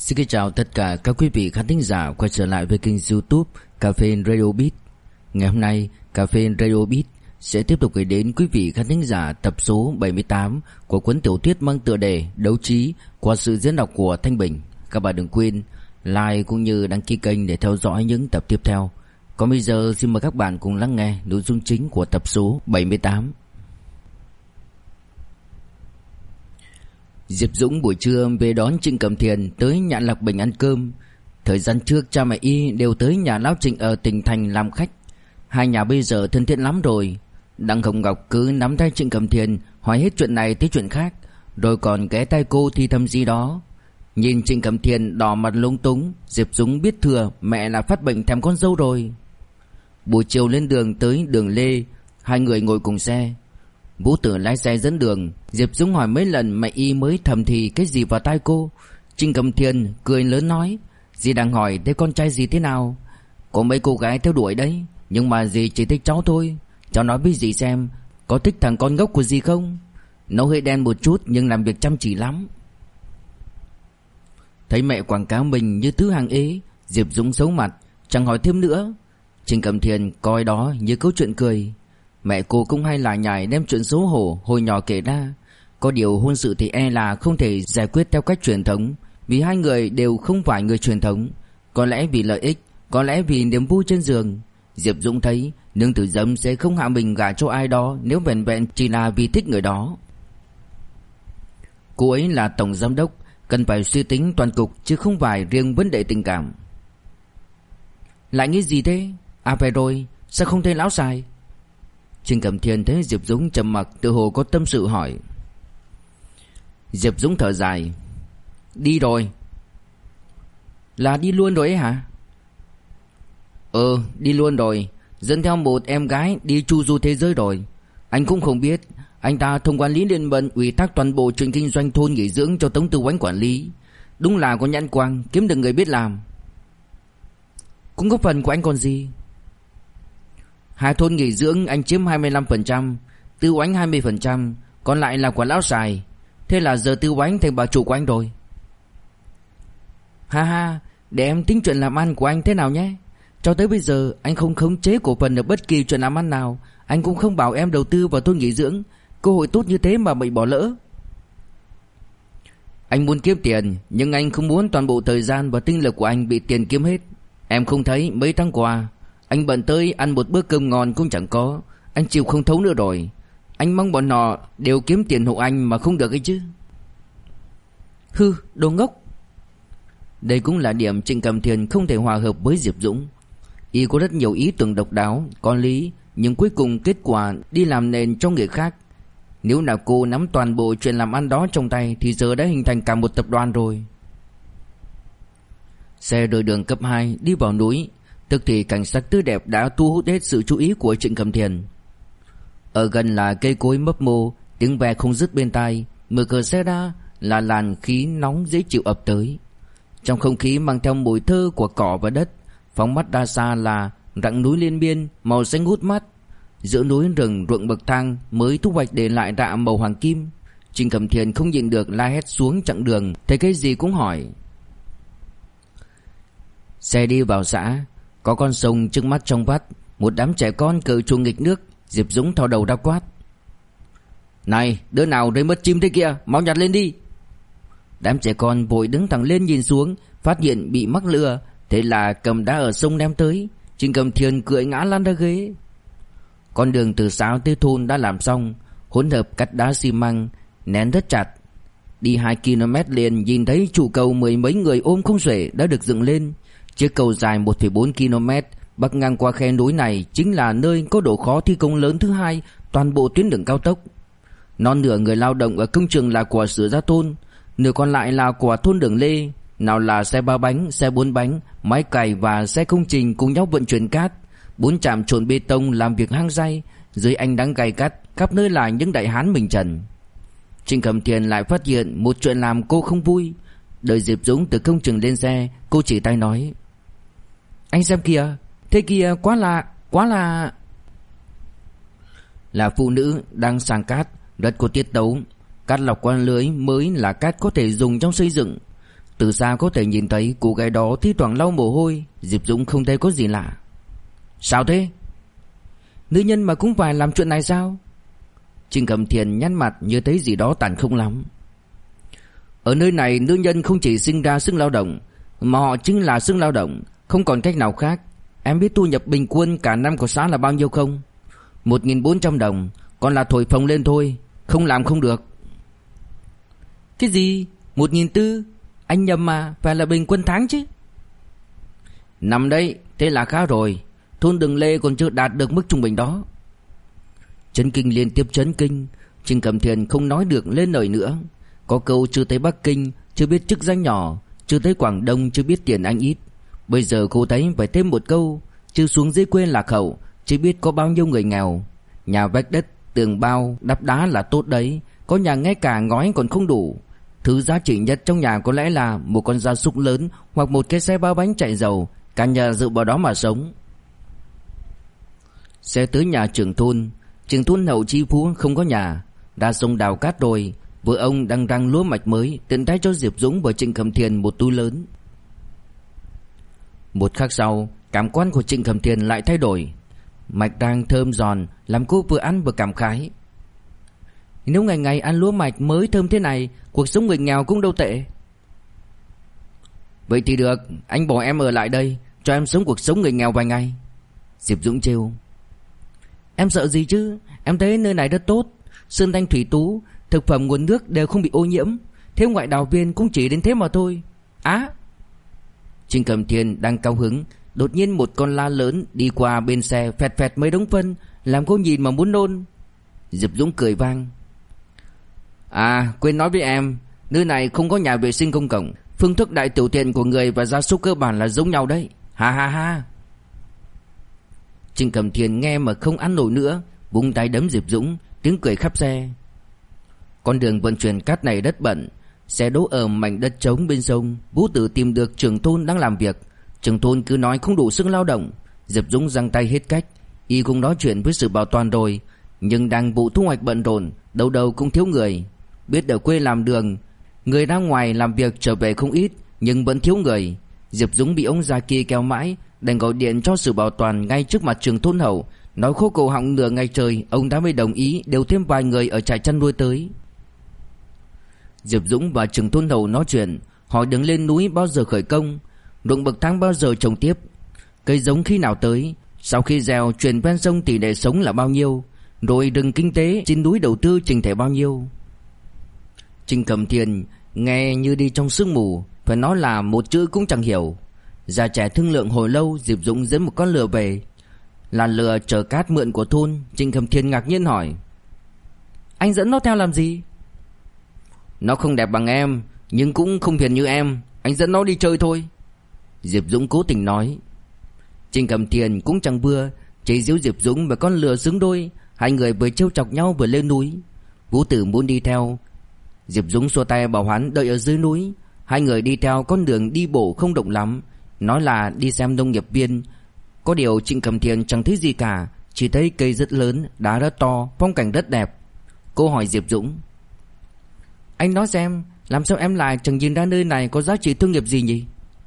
Xin kính chào tất cả các quý vị khán thính giả quay trở lại với kênh YouTube Cà phê Radio Beat. Ngày hôm nay, Cà phê Radio Beat sẽ tiếp tục gửi đến quý vị khán thính giả tập số 78 của cuốn tiểu thuyết mang tựa đề Đấu trí qua sự diễn đọc của Thanh Bình. Các bạn đừng quên like cũng như đăng ký kênh để theo dõi những tập tiếp theo. Còn bây giờ xin mời các bạn cùng lắng nghe nội dung chính của tập số 78. Diệp Dũng buổi trưa về đón Trịnh Cẩm Thiền tới nhà Lạc Bình ăn cơm. Thời gian trước cha mẹ y đều tới nhà lão Trịnh ở tỉnh thành làm khách. Hai nhà bây giờ thân thiện lắm rồi. Đặng Hồng Ngọc cứ nắm tay Trịnh Cẩm Thiền hỏi hết chuyện này tới chuyện khác, rồi còn ghé tai cô thì thầm gì đó. Nhìn Trịnh Cẩm Thiền đỏ mặt lúng túng, Diệp Dũng biết thừa mẹ là phát bệnh thèm con dâu rồi. Buổi chiều lên đường tới đường Lê, hai người ngồi cùng xe. Vũ Tử lái xe dẫn đường. Diệp Dũng hỏi mấy lần mẹ y mới thầm thì cái gì vào tai cô. Trịnh Cẩm Thiền cười lớn nói: "Dì đang hỏi thế con trai gì thế nào? Có mấy cô gái theo đuổi đấy, nhưng mà dì chỉ thích cháu thôi. Cháu nói với dì xem, có thích thằng con ngốc của dì không? Nó hơi đen một chút nhưng làm việc chăm chỉ lắm." Thấy mẹ quảng cáo mình như thứ hàng ế, Diệp Dũng xấu mặt, chẳng hỏi thêm nữa. Trịnh Cẩm Thiền coi đó như câu chuyện cười. Mẹ cô cũng hay lải nhải đem chuyện xấu hổ hồi nhỏ kể ra. Có điều hôn sự thì e là không thể giải quyết theo cách truyền thống, vì hai người đều không phải người truyền thống. Có lẽ vì lợi ích, có lẽ vì niềm vui trên giường. Diệp Dũng thấy nương tử Dâm sẽ không hạ mình gả cho ai đó nếu vẹn vẹn chỉ là vì thích người đó. Cô ấy là tổng giám đốc, cần phải suy tính toàn cục chứ không phải riêng vấn đề tình cảm. Lại nghĩ gì thế? À phải rồi, sao không thấy lão xài? Trịnh Cẩm Thiền thấy Diệp Dũng trầm mặc, tự hồ có tâm sự hỏi. Diệp Dũng thở dài: "Đi rồi." "Là đi luôn rồi ấy hả?" Đi luôn rồi, dẫn theo một em gái đi chu du thế giới rồi. Anh cũng không biết, anh ta thông qua Lý Liên Bân ủy thác toàn bộ chuyện kinh doanh thôn nghỉ dưỡng cho Tống Tư Oánh quản lý. Đúng là có nhãn quang, kiếm được người biết làm. Cũng có phần của anh còn gì. Hai thôn nghỉ dưỡng anh chiếm 25%, Tư Oánh 20%, còn lại là của lão xài. Thế là giờ Tư Oánh thành bà chủ của anh rồi. Ha ha, để em tính chuyện làm ăn của anh thế nào nhé. Cho tới bây giờ anh không khống chế cổ phần ở bất kỳ chuyện làm ăn nào. Anh cũng không bảo em đầu tư vào thôn nghỉ dưỡng. Cơ hội tốt như thế mà bị bỏ lỡ. Anh muốn kiếm tiền, nhưng anh không muốn toàn bộ thời gian và tinh lực của anh bị tiền kiếm hết. Em không thấy mấy tháng qua anh bận tới ăn một bữa cơm ngon cũng chẳng có. Anh chịu không thấu nữa rồi. Anh mong bọn họ đều kiếm tiền hộ anh mà không được ấy chứ." "Hư, đồ ngốc." Đây cũng là điểm Trịnh Cẩm Thiền không thể hòa hợp với Diệp Dũng. Y có rất nhiều ý tưởng độc đáo, có lý, nhưng cuối cùng kết quả đi làm nền cho người khác. Nếu là cô nắm toàn bộ chuyện làm ăn đó trong tay thì giờ đã hình thành cả một tập đoàn rồi. Xe rời đường cấp 2 đi vào núi. Tức thì cảnh sắc tươi đẹp đã thu hút hết sự chú ý của Trịnh Cẩm Thiền. Ở gần là cây cối mấp mô, tiếng ve không dứt bên tai. Mở cửa xe ra là làn khí nóng dễ chịu ập tới. Trong không khí mang theo mùi thơ của cỏ và đất. Phóng mắt ra xa là rặng núi liên miên, màu xanh ngút mắt. Giữa núi rừng ruộng bậc thang mới thu hoạch để lại rạ màu hoàng kim. Trịnh Cẩm Thiền không nhịn được la hét xuống chặng đường, thấy cái gì cũng hỏi. Xe đi vào xã, có con sông trước mắt trong vắt, một đám trẻ con cởi chuồng nghịch nước. Diệp Dũng thò đầu ra quát: "Này, đứa nào rơi mất chim thế kia, mau nhặt lên đi." Đám trẻ con vội đứng thẳng lên nhìn xuống, phát hiện bị mắc lừa, thế là cầm đá ở sông đem tới. Trịnh Cẩm Thiền cười ngã lăn ra ghế. Con đường từ xã tới thôn đã làm xong, hỗn hợp cắt đá xi măng, nén rất chặt. Đi 2 km liền nhìn thấy trụ cầu mười mấy người ôm không xuể đã được dựng lên. Chiếc cầu dài 1,4 km bắc ngang qua khe núi này chính là nơi có độ khó thi công lớn thứ hai toàn bộ tuyến đường cao tốc. Non nửa người lao động ở công trường là của Sửa Giá Thôn, nửa còn lại là của thôn Đường Lê. Nào là xe 3 bánh, xe 4 bánh, máy cày và xe công trình cùng nhau vận chuyển cát. 4 trạm trộn bê tông làm việc hăng say, dưới ánh nắng gay gắt, khắp nơi là những đại hán mình trần. Trịnh Cẩm Thiền lại phát hiện một chuyện làm cô không vui. Đợi Diệp Dũng từ công trường lên xe, cô chỉ tay nói: "Anh xem kìa, thế kia quá là..." Là phụ nữ đang sàng cát, rất có tiết tấu. Cát lọc qua lưới mới là cát có thể dùng trong xây dựng. Từ xa có thể nhìn thấy cô gái đó thi thoảng lau mồ hôi. Diệp Dũng không thấy có gì lạ. Sao thế? Nữ nhân mà cũng phải làm chuyện này sao? Trình Cẩm Thiền nhăn mặt như thấy gì đó tàn không lắm. Ở nơi này nữ nhân không chỉ sinh ra sức lao động, mà họ chính là sức lao động, không còn cách nào khác. Em biết thu nhập bình quân cả năm của xã là bao nhiêu không? 1.400 đồng. Còn là thổi phồng lên thôi, không làm không được. Cái gì? 1.400? Anh nhầm mà, phải là bình quân tháng chứ. Nằm đấy, thế là khá rồi. Thôn Đường Lê còn chưa đạt được mức trung bình đó. Chấn kinh liên tiếp chấn kinh. Trình Cẩm Thiền không nói được lên lời nữa. Có câu chưa tới Bắc Kinh, chưa biết chức danh nhỏ, chưa tới Quảng Đông, chưa biết tiền anh ít. Bây giờ cô thấy phải thêm một câu, chưa xuống dưới quê lạc hậu, chưa biết có bao nhiêu người nghèo. Nhà vách đất, tường bao, đắp đá là tốt đấy, có nhà ngay cả ngói còn không đủ. Thứ giá trị nhất trong nhà có lẽ là một con gia súc lớn hoặc một cái xe ba bánh chạy dầu, cả nhà dựa vào đó mà sống. Xe tới nhà trưởng thôn. Trưởng thôn Hậu Chi Phú không có nhà, đã sông đào cát rồi. Vợ ông đang rang lúa mạch mới, tiện tay cho Diệp Dũng và Trịnh Cẩm Thiền một túi lớn. Một khắc sau, cảm quan của Trịnh Cẩm Thiền lại thay đổi. Mạch rang thơm giòn, làm cô vừa ăn vừa cảm khái. Nếu ngày ngày ăn lúa mạch mới thơm thế này, cuộc sống người nghèo cũng đâu tệ. Vậy thì được, anh bỏ em ở lại đây, cho em sống cuộc sống người nghèo vài ngày. Diệp Dũng trêu. Em sợ gì chứ, em thấy nơi này rất tốt. Sơn thanh thủy tú, thực phẩm nguồn nước đều không bị ô nhiễm. Thế ngoại đào viên cũng chỉ đến thế mà thôi. Trịnh Cẩm Thiền đang cao hứng, đột nhiên một con la lớn đi qua bên xe phẹt phẹt mấy đống phân, làm cô nhìn mà muốn nôn. Diệp Dũng cười vang. Quên nói với em, nơi này không có nhà vệ sinh công cộng. Phương thức đại tiểu tiện của người và gia súc cơ bản là giống nhau đấy. Ha ha ha. Trịnh Cẩm Thiền nghe mà không ăn nổi nữa, vung tay đấm Diệp Dũng, tiếng cười khắp xe. Con đường vận chuyển cát này rất bận, xe đỗ ở mảnh đất trống bên sông. Vũ Tử tìm được trưởng thôn đang làm việc. Trưởng thôn cứ nói không đủ sức lao động. Diệp Dũng giằng tay hết cách. Y cũng nói chuyện với sự bảo toàn rồi, nhưng đang vụ thu hoạch bận rộn, đâu đâu cũng thiếu người. Biết ở quê làm đường, người ra ngoài làm việc trở về không ít, nhưng vẫn thiếu người. Diệp Dũng bị ông già kia kéo mãi, đành gọi điện cho sự bảo toàn ngay trước mặt trưởng thôn Hậu, nói khô cổ họng nửa ngày trời, ông đã mới đồng ý điều thêm vài người ở trại chăn nuôi tới. Diệp Dũng và trưởng thôn Hậu nói chuyện, hỏi đường lên núi bao giờ khởi công, ruộng bậc thang bao giờ trồng tiếp, cây giống khi nào tới, sau khi gieo chuyển ven sông tỷ lệ sống là bao nhiêu, rồi rừng kinh tế trên núi đầu tư chỉnh thể bao nhiêu. Trịnh Cẩm Thiền nghe như đi trong sương mù, phải nói là một chữ cũng chẳng hiểu. Già trẻ thương lượng hồi lâu, Diệp Dũng dẫn một con lừa về, là lừa chở cát mượn của thôn. Trịnh Cẩm Thiền ngạc nhiên hỏi: Anh dẫn nó theo làm gì? Nó không đẹp bằng em, nhưng cũng không hiền như em, anh dẫn nó đi chơi thôi. Diệp Dũng cố tình nói. Trịnh Cẩm Thiền cũng chẳng vừa, chế giễu Diệp Dũng và con lừa xứng đôi. Hai người vừa trêu chọc nhau vừa lên núi. Vũ Tử muốn đi theo, Diệp Dũng xua tay bảo hắn đợi ở dưới núi. Hai người đi theo con đường đi bộ không rộng lắm, nói là đi xem nông nghiệp viên. Có điều Trịnh Cẩm Thiền chẳng thấy gì cả, chỉ thấy cây rất lớn, đá rất to, phong cảnh rất đẹp. Cô hỏi Diệp Dũng: Anh nói xem, làm sao em lại chẳng nhìn ra nơi này có giá trị thương nghiệp gì nhỉ?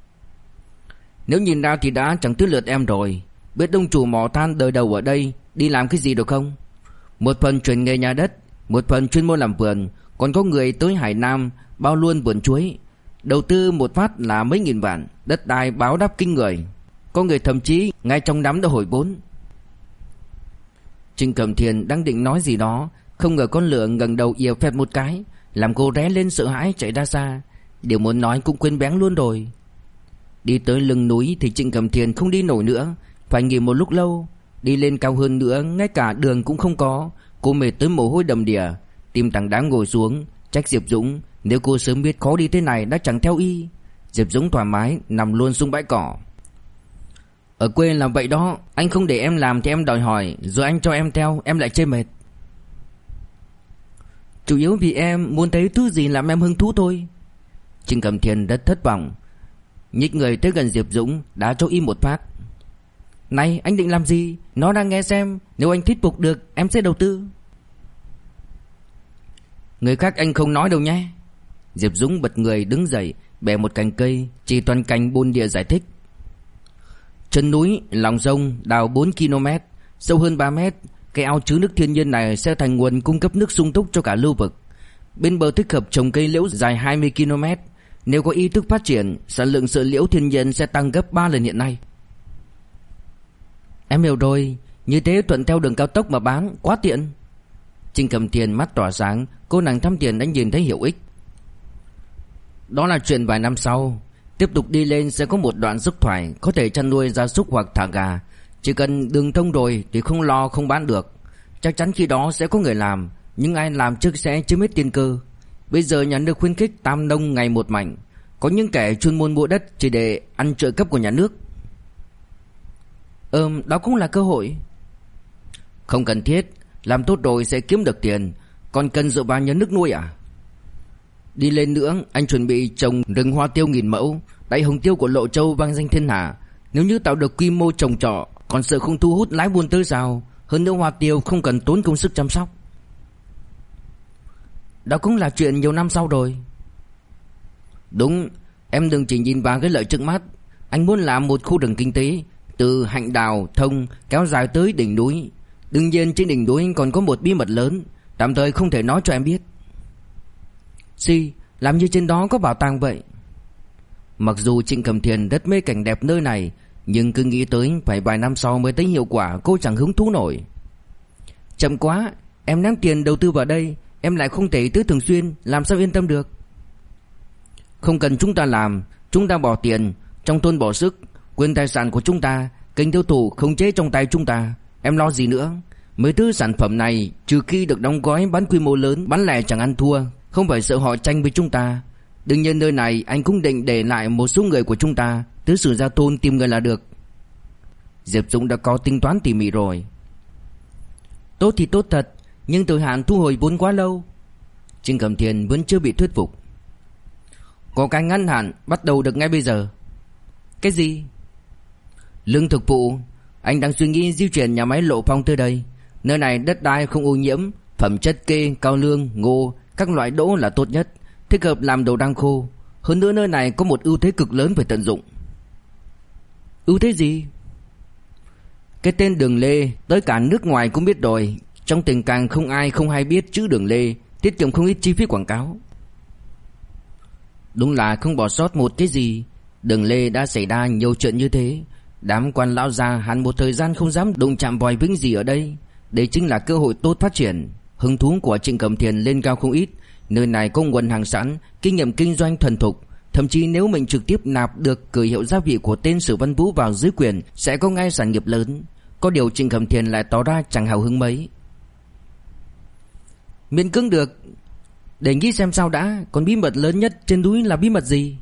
Nếu nhìn ra thì đã chẳng tới lượt em rồi. Biết ông chủ mỏ than đời đầu ở đây đi làm cái gì được không? Một phần chuyển nghề nhà đất, một phần chuyên môn làm vườn. Còn có người tới Hải Nam bao luôn vườn chuối, đầu tư một phát là mấy nghìn vạn, đất đai báo đáp kinh người. Có người thậm chí ngay trong nắm đã hồi vốn. Trịnh Cẩm Thiền đang định nói gì đó, không ngờ con lừa ngẩng đầu ìa phẹt một cái, làm cô ré lên sợ hãi chạy ra xa. Điều muốn nói cũng quên bén luôn rồi. Đi tới lưng núi thì Trịnh Cẩm Thiền không đi nổi nữa, phải nghỉ một lúc lâu. Đi lên cao hơn nữa, ngay cả đường cũng không có. Cô mệt tới mồ hôi đầm đìa, tim thằng đáng ngồi xuống, trách Diệp Dũng. Nếu cô sớm biết khó đi thế này đã chẳng theo y. Diệp Dũng thoải mái nằm luôn xuống bãi cỏ. Ở quê làm vậy đó, anh không để em làm thì em đòi hỏi, rồi anh cho em theo, em lại chê mệt. Chủ yếu vì em muốn thấy thứ gì làm em hứng thú thôi. Trịnh Cẩm Thiền rất thất vọng, nhích người tới gần Diệp Dũng, đá cho im một phát. Này, anh định làm gì? Nó đang nghe xem, nếu anh thuyết phục được em sẽ đầu tư. Người khác anh không nói đâu nhé. Diệp Dũng bật người đứng dậy, bẻ một cành cây, chỉ toàn cảnh bồn địa giải thích. Chân núi, lòng sông, đào 4 km, sâu hơn 3 mét. Cái ao chứa nước thiên nhiên này sẽ thành nguồn cung cấp nước sung túc cho cả lưu vực. Bên bờ thích hợp trồng cây liễu dài 20 km. Nếu có ý thức phát triển, sản lượng sợi liễu thiên nhiên sẽ tăng gấp 3 lần hiện nay. Em hiểu rồi, như thế thuận theo đường cao tốc mà bán, quá tiện. Trình Cẩm Thiên mắt tỏa sáng, cô nàng thăm tiền đã nhìn thấy hiệu ích. Đó là chuyện vài năm sau. Tiếp tục đi lên sẽ có một đoạn dốc thoải, có thể chăn nuôi gia súc hoặc thả gà. Chỉ cần đường thông rồi thì không lo không bán được. Chắc chắn khi đó sẽ có người làm, nhưng ai làm trước sẽ chiếm hết tiền cơ. Bây giờ nhà nước khuyến khích tam nông ngày một mạnh. Có những kẻ chuyên môn mua đất chỉ để ăn trợ cấp của nhà nước. Đó cũng là cơ hội. Không cần thiết, làm tốt rồi sẽ kiếm được tiền. Còn cần dựa vào nhà nước nuôi à? Đi lên nữa, anh chuẩn bị trồng rừng hoa tiêu 1000 mẫu. Đại hồng tiêu của Lộ Châu vang danh thiên hạ. Nếu như tạo được quy mô trồng trọt, còn sợ không thu hút lái buôn tới sao? Hơn nữa hoa tiêu không cần tốn công sức chăm sóc. Đó cũng là chuyện nhiều năm sau rồi. Đúng, em đừng chỉ nhìn vào cái lợi trước mắt. Anh muốn làm một khu rừng kinh tế, từ Hạnh Đào, Thông kéo dài tới đỉnh núi. Đương nhiên trên đỉnh núi còn có một bí mật lớn, tạm thời không thể nói cho em biết. Làm như trên đó có bảo tàng vậy. Mặc dù Trịnh Cẩm Thiên rất mê cảnh đẹp nơi này, nhưng cứ nghĩ tới phải vài năm sau mới thấy hiệu quả, cô chẳng hứng thú nổi. Chậm quá, em ném tiền đầu tư vào đây, em lại không thể tới thường xuyên, làm sao yên tâm được. Không cần chúng ta làm, chúng ta bỏ tiền, trong thôn bỏ sức, quyền tài sản của chúng ta, kênh tiêu thụ khống chế trong tay chúng ta. Em lo gì nữa? Mấy thứ sản phẩm này trừ khi được đóng gói bán quy mô lớn, bán lẻ chẳng ăn thua, không phải sợ họ tranh với chúng ta. Đương nhiên nơi này anh cũng định để lại một số người của chúng ta, tứ sử gia thôn tìm người là được. Diệp Dũng đã có tính toán tỉ mỉ rồi. Tốt thì tốt thật, nhưng thời hạn thu hồi vốn quá lâu. Trịnh Cẩm Thiên vẫn chưa bị thuyết phục. Có cái ngắn hạn bắt đầu được ngay bây giờ. Cái gì? Lương thực phụ. Anh đang suy nghĩ di chuyển nhà máy Lộ Phong tới đây. Nơi này đất đai không ô nhiễm, phẩm chất kê, cao lương, ngô, các loại đỗ là tốt nhất, thích hợp làm đồ đăng khô. Hơn nữa nơi này có một ưu thế cực lớn phải tận dụng. Ưu thế gì? Cái tên Đường Lê tới cả nước ngoài cũng biết rồi. Trong tình càng không ai không hay biết chữ Đường Lê, tiết kiệm không ít chi phí quảng cáo. Đúng là không bỏ sót một cái gì. Đường Lê đã xảy ra nhiều chuyện như thế. Đám quan lão già hẳn một thời gian không dám đụng chạm vòi vĩnh gì ở đây. Đây chính là cơ hội tốt phát triển. Hứng thú của Trịnh Cẩm Thiên lên cao không ít. Nơi này có nguồn hàng sẵn, kinh nghiệm kinh doanh thuần thục. Thậm chí nếu mình trực tiếp nạp được cửa hiệu gia vị của tên Sử Văn Vũ vào dưới quyền, sẽ có ngay sản nghiệp lớn. Có điều Trịnh Cẩm Thiên lại tỏ ra chẳng hào hứng mấy. Miễn cưỡng được. Để nghĩ xem sao đã. Còn bí mật lớn nhất trên núi là bí mật gì?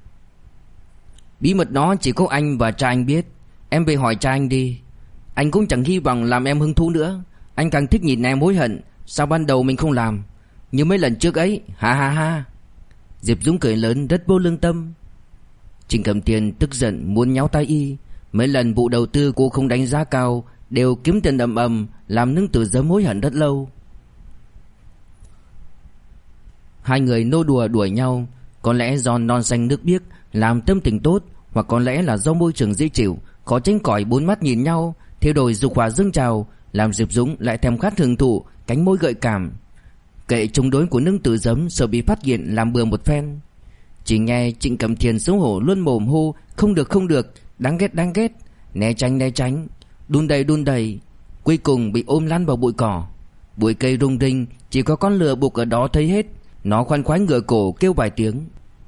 Bí mật đó chỉ có anh và cha anh biết. Em về hỏi cha anh đi. Anh cũng chẳng hy vọng làm em hứng thú nữa. Anh càng thích nhìn em hối hận sao ban đầu mình không làm. Như mấy lần trước ấy. Ha ha ha. Diệp Dũng cười lớn rất vô lương tâm. Trịnh Cẩm Thiên tức giận muốn nháo tay y. Mấy lần vụ đầu tư cô không đánh giá cao, đều kiếm tiền ầm ầm, làm Nương Tử Giấm hối hận rất lâu. Hai người nô đùa đuổi nhau. Có lẽ do non xanh nước biếc làm tâm tình tốt, hoặc có lẽ là do môi trường dễ chịu, khó tránh khỏi bốn mắt nhìn nhau, theo đuổi dục hỏa dâng trào, làm Diệp Dũng lại thèm khát hưởng thụ cánh môi gợi cảm. Kệ chống đối của Nương Tử Giấm sợ bị phát hiện làm bừa một phen. Chỉ nghe Trịnh Cẩm Thiên xấu hổ luôn mồm hô không được, đáng ghét, né tránh, đun đầy, cuối cùng bị ôm lăn vào bụi cỏ. Bụi cây rung rinh, chỉ có con lừa buộc ở đó thấy hết. Nó khoan khoái ngửa cổ kêu vài tiếng.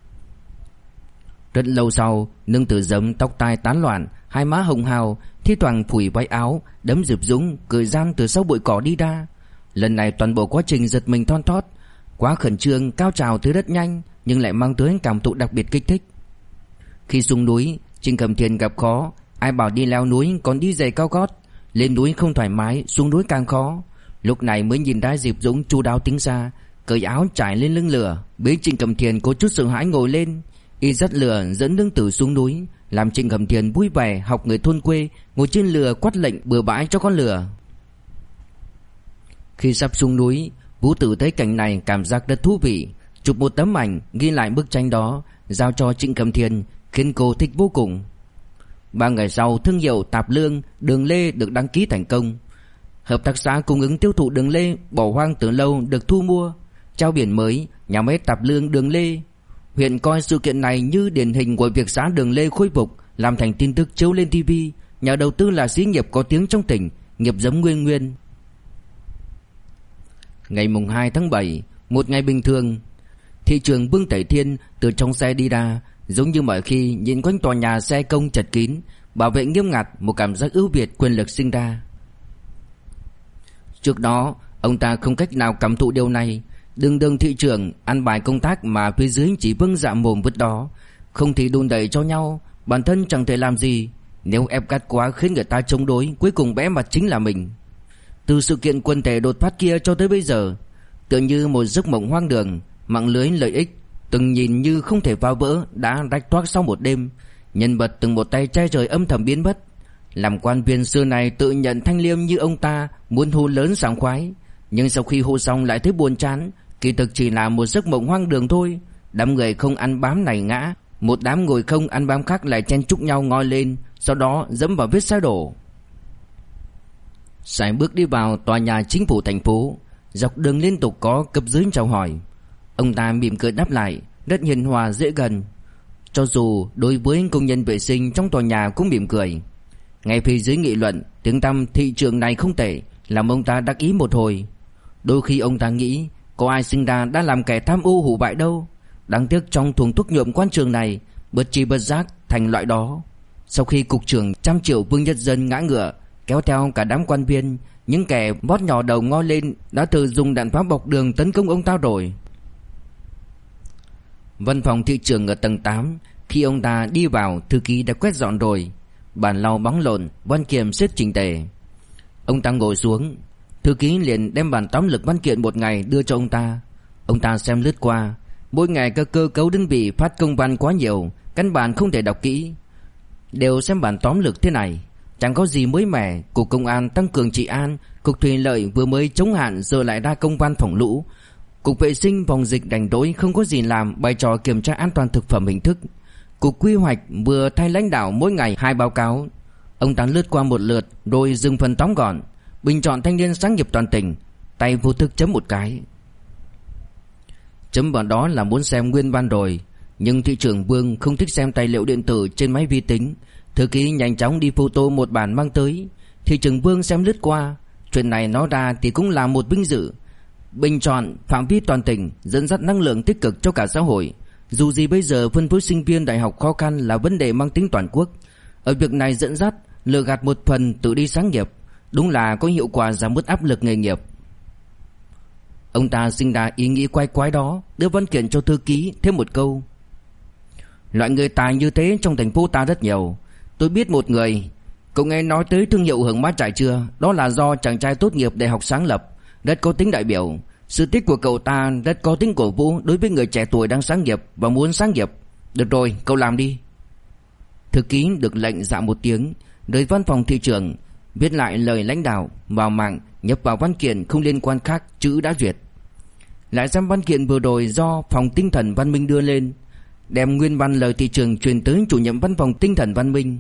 Rất lâu sau, Nương Tử Giấm tóc tai tán loạn, hai má hồng hào, thi thoảng phủi váy áo, đấm Diệp Dũng cười gian từ sau bụi cỏ đi ra. Lần này toàn bộ quá trình giật mình thon thót, quá khẩn trương, cao trào tới rất nhanh, nhưng lại mang tới cảm thụ đặc biệt kích thích. Khi xuống núi, Trịnh Cẩm Thiên gặp khó. Ai bảo đi leo núi còn đi giày cao gót, lên núi không thoải mái, xuống núi càng khó. Lúc này mới nhìn ra Diệp Dũng chu đáo tính ra, cởi áo trải lên lưng lửa, bế Trịnh Cẩm Thiên có chút sợ hãi ngồi lên. Y dắt lửa dẫn Nương Tử xuống núi, làm Trịnh Cẩm Thiên vui vẻ học người thôn quê, ngồi trên lửa quát lệnh bừa bãi cho con lửa. Khi sắp xuống núi, Vũ Tử thấy cảnh này cảm giác rất thú vị. chụp một tấm ảnh ghi lại bức tranh đó, giao cho Trịnh Cầm Thiên, khiến cô thích vô cùng. 3 ngày sau, thương hiệu tạp lương Đường Lê được đăng ký thành công. Hợp tác xã cung ứng tiêu thụ đường lê bỏ hoang từ lâu được thu mua. Trao biển mới, nhà máy tạp lương Đường Lê. Huyện coi sự kiện này như điển hình của việc xã Đường Lê khôi phục, làm thành tin tức chiếu lên TV. Nhà đầu tư là xí nghiệp có tiếng trong tỉnh, nghiệp giống Nguyên Nguyên. Ngày mùng 2 tháng 7, một ngày bình thường, thị trưởng Vương Tẩy Thiên từ trong xe đi ra, giống như mọi khi nhìn quanh tòa nhà xe công chật kín, bảo vệ nghiêm ngặt, một cảm giác ưu việt quyền lực sinh ra. Trước đó, ông ta không cách nào cảm thụ điều này. Đường thị trưởng ăn bài công tác mà phía dưới chỉ vâng dạ mồm vứt đó, không thì đùn đẩy cho nhau, bản thân chẳng thể làm gì. Nếu ép gắt quá khiến người ta chống đối, cuối cùng bẽ mặt chính là mình. Từ sự kiện quần thể đột phát kia cho tới bây giờ, tựa như một giấc mộng hoang đường, mạng lưới lợi ích từng nhìn như không thể phá vỡ đã rách toác sau một đêm. Nhân vật từng một tay che trời âm thầm biến mất. Làm quan viên xưa này tự nhận thanh liêm như ông ta muốn hô lớn sảng khoái, nhưng sau khi hô xong lại thấy buồn chán. Kỳ thực chỉ là một giấc mộng hoang đường thôi. Đám người không ăn bám này ngã, một đám ngồi không ăn bám khác lại chen chúc nhau ngoi lên, sau đó dẫm vào vết xe đổ. Sải bước đi vào tòa nhà chính phủ thành phố. Dọc đường liên tục có cấp dưới chào hỏi. Ông ta mỉm cười đáp lại, rất hiền hòa dễ gần. Cho dù đối với công nhân vệ sinh trong tòa nhà cũng mỉm cười. Ngay phía dưới nghị luận, tiếng tăm thị trường này không tệ, làm ông ta đắc ý một hồi. Đôi khi ông ta nghĩ, có ai sinh ra đã làm kẻ tham ô hủ bại đâu. Đáng tiếc trong thùng thuốc nhuộm quan trường này, bất chi bất giác thành loại đó. Sau khi cục trưởng 100 triệu Vương Nhất Dân ngã ngựa, kéo theo cả đám quan viên, những kẻ bót nhỏ đầu ngoi lên đã thử dùng đạn pháo bọc đường tấn công ông ta rồi. Văn phòng thị trưởng ở tầng 8, khi ông ta đi vào, thư ký đã quét dọn rồi, bàn lau bóng lộn, văn kiện xếp chỉnh tề. Ông ta ngồi xuống, thư ký liền đem bản tóm lược văn kiện một ngày đưa cho ông ta. Ông ta xem lướt qua, mỗi ngày các cơ cấu đơn vị phát công văn quá nhiều, căn bản không thể đọc kỹ. Đều xem bản tóm lược thế này, chẳng có gì mới mẻ. Cục Công an tăng cường trị an, Cục Thủy lợi vừa mới chống hạn giờ lại ra công văn phòng lũ, Cục Vệ sinh phòng dịch đành đỗi không có gì làm, bày trò kiểm tra an toàn thực phẩm hình thức. Cục Quy hoạch vừa thay lãnh đạo mỗi ngày 2 báo cáo. Ông ta lướt qua một lượt rồi dừng phần tóm gọn. Bình chọn thanh niên sáng nghiệp toàn tỉnh, tay vô thức chấm một cái. Chấm vào đó là muốn xem nguyên văn rồi, nhưng thị trưởng Vương không thích xem tài liệu điện tử trên máy vi tính. Thư ký nhanh chóng đi photo một bản mang tới. Thị trưởng Vương xem lướt qua. Chuyện này nói ra thì cũng là một vinh dự. Bình chọn phạm vi toàn tỉnh, dẫn dắt năng lượng tích cực cho cả xã hội. Dù gì bây giờ phân phối sinh viên đại học khó khăn là vấn đề mang tính toàn quốc. Ở việc này dẫn dắt, lừa gạt một phần tự đi sáng nghiệp, đúng là có hiệu quả giảm bớt áp lực nghề nghiệp. Ông ta sinh ra ý nghĩ quái quái đó, đưa văn kiện cho thư ký thêm một câu: loại người tài như thế trong thành phố ta rất nhiều. Tôi biết một người. Cậu nghe nói tới thương hiệu Hưởng Mát Trải chưa? Đó là do chàng trai tốt nghiệp đại học sáng lập, rất có tính đại biểu. Sự tích của cậu ta rất có tính cổ vũ đối với người trẻ tuổi đang sáng nghiệp và muốn sáng nghiệp. Được rồi, cậu làm đi. Thư ký được lệnh dạ một tiếng, rời văn phòng thị trưởng, viết lại lời lãnh đạo vào mạng, nhập vào văn kiện không liên quan khác, chữ đã duyệt. Lại xem văn kiện vừa rồi do phòng tinh thần văn minh đưa lên, đem nguyên văn lời thị trưởng truyền tới chủ nhiệm văn phòng tinh thần văn minh.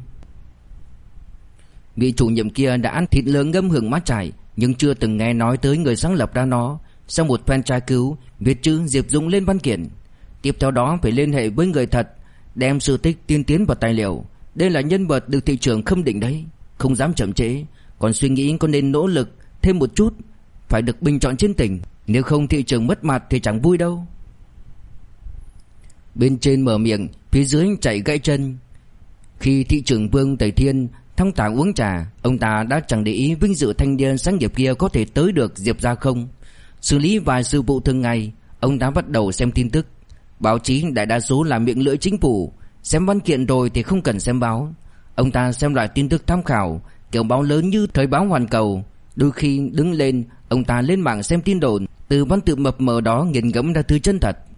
Vị chủ nhiệm kia đã ăn thịt lợn ngâm Hưởng Mát Trải, nhưng chưa từng nghe nói tới người sáng lập ra nó. Sau một phen tra cứu, viết chữ Diệp Dũng lên văn kiện. Tiếp theo đó phải liên hệ với người thật, đem sự tích tiên tiến vào tài liệu. Đây là nhân vật được thị trưởng khâm định đấy, không dám chậm trễ. Còn suy nghĩ có nên nỗ lực thêm một chút, phải được bình chọn trên tỉnh, nếu không thị trưởng mất mặt thì chẳng vui đâu. Bên trên mở miệng, phía dưới chạy gãy chân. Khi thị trưởng Vương Tẩy Thiên thong thả uống trà, ông ta đã chẳng để ý vinh dự thanh niên sáng nghiệp kia có thể tới được Diệp gia không. Xử lý vài sự vụ thường ngày, ông ta bắt đầu xem tin tức. Báo chí đại đa số là miệng lưỡi chính phủ, xem văn kiện rồi thì không cần xem báo. Ông ta xem loại tin tức tham khảo, kiểu báo lớn như Thời báo Hoàn Cầu. Đôi khi đứng lên, ông ta lên mạng xem tin đồn, từ văn tự mập mờ đó nghiền ngẫm ra thứ chân thật.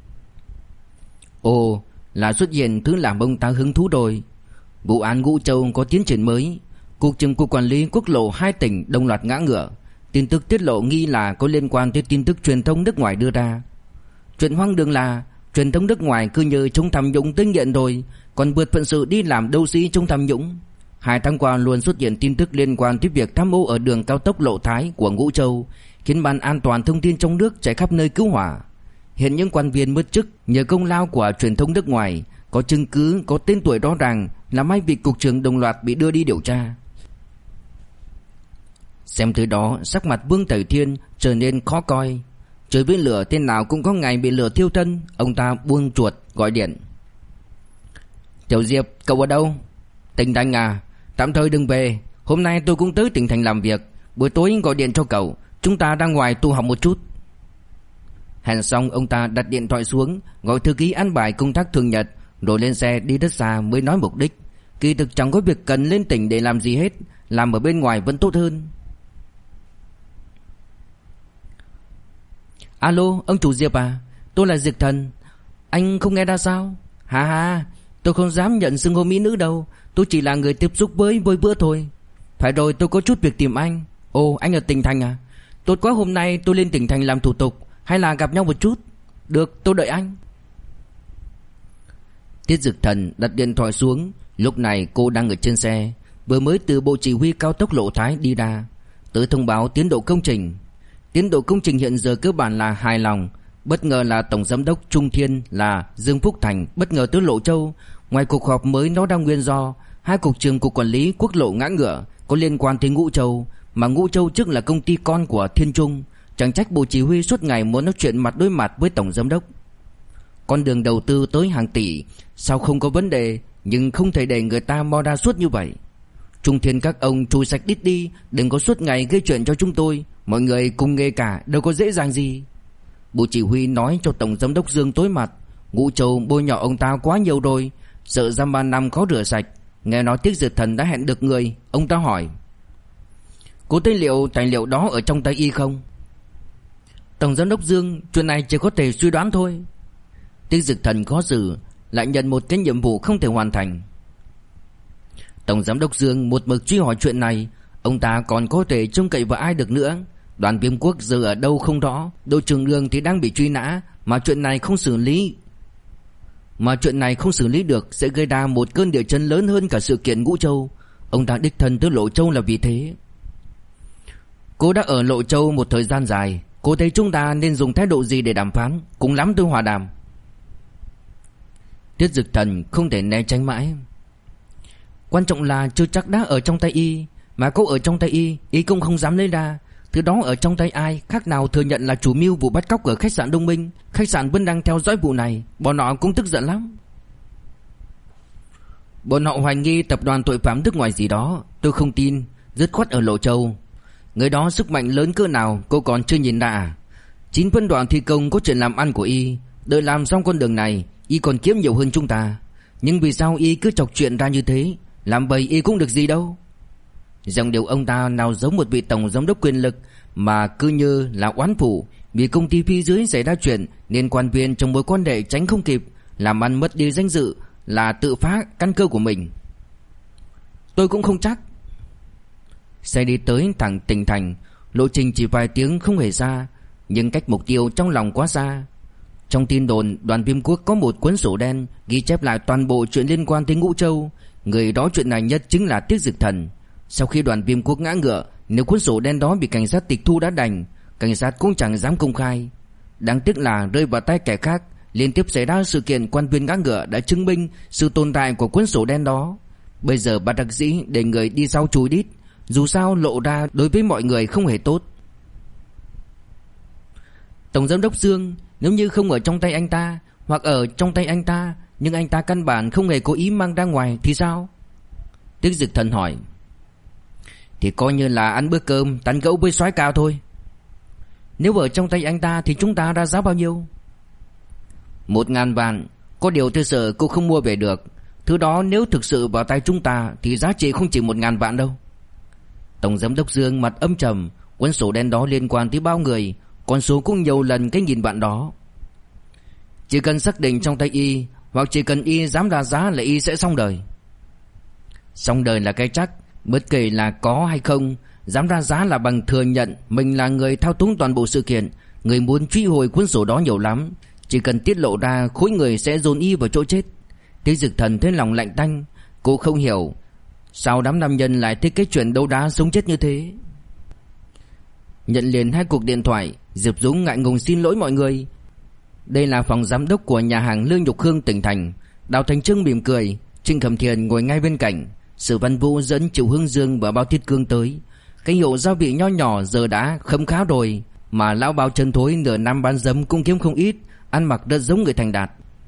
Ồ, là xuất hiện thứ làm ông ta hứng thú rồi. Vụ án Ngũ Châu có tiến triển mới. Cục trưởng Cục Quản lý Quốc lộ 2 tỉnh đồng loạt ngã ngựa. Tin tức tiết lộ nghi là có liên quan tới tin tức truyền thông nước ngoài đưa ra. Chuyện hoang đường là truyền thông nước ngoài cứ như chống tham nhũng tới nghiện rồi, còn vượt phận sự đi làm đấu sĩ chống tham nhũng. 2 tháng qua luôn xuất hiện tin tức liên quan tới việc tham ô ở đường cao tốc Lộ Thái của Ngũ Châu, khiến Ban An toàn thông tin trong nước chạy khắp nơi cứu hỏa. Hiện những quan viên mất chức nhờ công lao của truyền thông nước ngoài, có chứng cứ, có tên tuổi rõ ràng, làm hai vị cục trưởng đồng loạt bị đưa đi điều tra. Xem thứ đó, sắc mặt Vương Tẩy Thiên trở nên khó coi. Chơi với lửa tên nào cũng có ngày bị lửa thiêu thân. Ông ta buông chuột gọi điện. Tiểu Diệp, cậu ở đâu? Tỉnh Thành à? Tạm thời đừng về, hôm nay tôi cũng tới tỉnh Thành làm việc. Buổi tối gọi điện cho cậu, chúng ta ra ngoài tu học một chút. Hẹn xong ông ta đặt điện thoại xuống, gọi thư ký an bài công tác thường nhật, rồi lên xe đi rất xa mới nói mục đích. Kỳ thực chẳng có việc cần lên tỉnh để làm gì hết, làm ở bên ngoài vẫn tốt hơn. Alo, ông chủ Diệp à? Tôi là Diệp Thần. Anh không nghe ra sao? Ha, tôi không dám nhận xưng hô mỹ nữ đâu. Tôi chỉ là người tiếp xúc với bữa thôi. Phải rồi, tôi có chút việc tìm anh. Ồ, anh ở tỉnh Thành à? Tốt quá, hôm nay tôi lên tỉnh Thành làm thủ tục. Hay là gặp nhau một chút? Được, tôi đợi anh. Tiết Dực Thần đặt điện thoại xuống. Lúc này cô đang ở trên xe, vừa mới từ bộ chỉ huy cao tốc Lộ Thái đi ra, tới thông báo tiến độ công trình. Tiến độ công trình hiện giờ cơ bản là hài lòng. Bất ngờ là Tổng Giám đốc Trung Thiên là Dương Phúc Thành bất ngờ tới Lộ Châu. Ngoài cuộc họp mới nó đang nguyên do 2 cục trưởng cục quản lý quốc lộ ngã ngựa có liên quan tới Ngũ Châu, mà Ngũ Châu trước là công ty con của Thiên Trung. Chẳng trách bộ chỉ huy suốt ngày muốn nói chuyện mặt đối mặt với Tổng Giám đốc. Con đường đầu tư tới hàng tỷ, sao không có vấn đề, nhưng không thể để người ta mo ra suốt như vậy. Trung Thiên các ông chui sạch đít đi, đừng có suốt ngày gây chuyện cho chúng tôi. Mọi người cùng nghề cả, đâu có dễ dàng gì. Bộ chỉ huy nói cho Tổng Giám đốc Dương tối mặt. Ngũ Châu bôi nhọ ông ta quá nhiều rồi, sợ ra 3 năm khó rửa sạch. Nghe nói Tiết Dực Thần đã hẹn được người. Ông ta hỏi: có tài liệu đó ở trong tay y không? Tổng Giám đốc Dương, chuyện này chỉ có thể suy đoán thôi. Tiết Dực Thần khó xử, lại nhận một cái nhiệm vụ không thể hoàn thành. Tổng Giám đốc Dương một mực truy hỏi chuyện này. Ông ta còn có thể trông cậy vào ai được nữa? Đoàn Viêm Quốc giờ ở đâu không rõ, đội trưởng Lương thì đang bị truy nã, mà chuyện này không xử lý được sẽ gây ra một cơn địa chấn lớn hơn cả sự kiện Ngũ Châu. Ông ta đích thân tới Lộ Châu là vì thế. Cô đã ở Lộ Châu một thời gian dài, cô thấy chúng ta nên dùng thái độ gì để đàm phán? Cùng lắm tôi hòa đàm. Tiết Dực Thần không thể né tránh mãi. Quan trọng là chưa chắc đã ở trong tay y, mà có ở trong tay y cũng không dám lấy ra. Thứ đó ở trong tay ai khác nào thừa nhận là chủ mưu vụ bắt cóc ở khách sạn Đông Minh. Khách sạn vẫn đang theo dõi vụ này, bọn họ cũng tức giận lắm. Bọn họ hoài nghi tập đoàn tội phạm nước ngoài gì đó. Tôi không tin, dứt khoát ở Lộ Châu. Người đó sức mạnh lớn cỡ nào cô còn chưa nhìn ra à? 9 phân đoạn thi công có chuyện làm ăn của y, đợi làm xong con đường này y còn kiếm nhiều hơn chúng ta. Nhưng vì sao y cứ chọc chuyện ra như thế? Làm bậy y cũng được gì đâu. Dòng điều ông ta nào giống một vị tổng giám đốc quyền lực, mà cứ như là oán phụ. Vì công ty phía dưới xảy ra chuyện nên quan viên trong mối quan hệ tránh không kịp, làm ăn mất đi danh dự, là tự phá căn cơ của mình. Tôi cũng không chắc. Xe đi tới thẳng tỉnh Thành, lộ trình chỉ vài tiếng không hề xa, nhưng cách mục tiêu trong lòng quá xa. Trong tin đồn, Đoàn Viêm Quốc có một cuốn sổ đen ghi chép lại toàn bộ chuyện liên quan tới Ngũ Châu. Người đó chuyện này nhất chính là Tiết Dực Thần. Sau khi Đoàn Viêm Quốc ngã ngựa, nếu cuốn sổ đen đó bị cảnh sát tịch thu đã đành, cảnh sát cũng chẳng dám công khai. Đáng tiếc là rơi vào tay kẻ khác. Liên tiếp xảy ra sự kiện quan viên ngã ngựa đã chứng minh sự tồn tại của cuốn sổ đen đó. Bây giờ bà đặc sĩ để người đi sau chùi đít, dù sao lộ ra đối với mọi người không hề tốt. Tổng Giám đốc Dương, nếu như không ở trong tay anh ta, hoặc ở trong tay anh ta nhưng anh ta căn bản không hề cố ý mang ra ngoài thì sao? Tiết Dực Thần hỏi. Thì coi như là ăn bữa cơm tán gẫu với soái cao thôi. Nếu ở trong tay anh ta thì chúng ta ra giá bao nhiêu? 1.000 vạn. Có điều tôi sợ cô không mua về được. Thứ đó nếu thực sự vào tay chúng ta thì giá trị không chỉ 1.000 vạn đâu. Tổng Giám đốc Dương mặt âm trầm. Cuốn sổ đen đó liên quan tới bao người, con số cũng nhiều lần cái 1.000 vạn đó. Chỉ cần xác định trong tay y, hoặc chỉ cần y dám ra giá là y sẽ xong đời. Xong đời là cái chắc. Bất kể là có hay không, dám ra giá là bằng thừa nhận mình là người thao túng toàn bộ sự kiện. Người muốn truy hồi cuốn sổ đó nhiều lắm. Chỉ cần tiết lộ ra khối người sẽ dồn y vào chỗ chết. Tiết Dực Thần thấy lòng lạnh tanh. Cô không hiểu sao đám nam nhân lại thích cái chuyện đấu đá sống chết như thế. Nhận liền 2 cuộc điện thoại, Diệp Dũng ngại ngùng xin lỗi mọi người. Đây là phòng giám đốc của nhà hàng Lương Nhục Hương tỉnh thành. Đào Thành Trương mỉm cười, Trịnh Cẩm Thiền ngồi ngay bên cạnh. Sử Văn Vũ dẫn Triệu Hương Dương và Bao Thiết Cương tới. Cái hiệu gia vị nho nhỏ giờ đã khấm khá rồi, mà lão Bao chân thối nửa năm bán dấm cũng kiếm không ít, ăn mặc rất giống người thành đạt.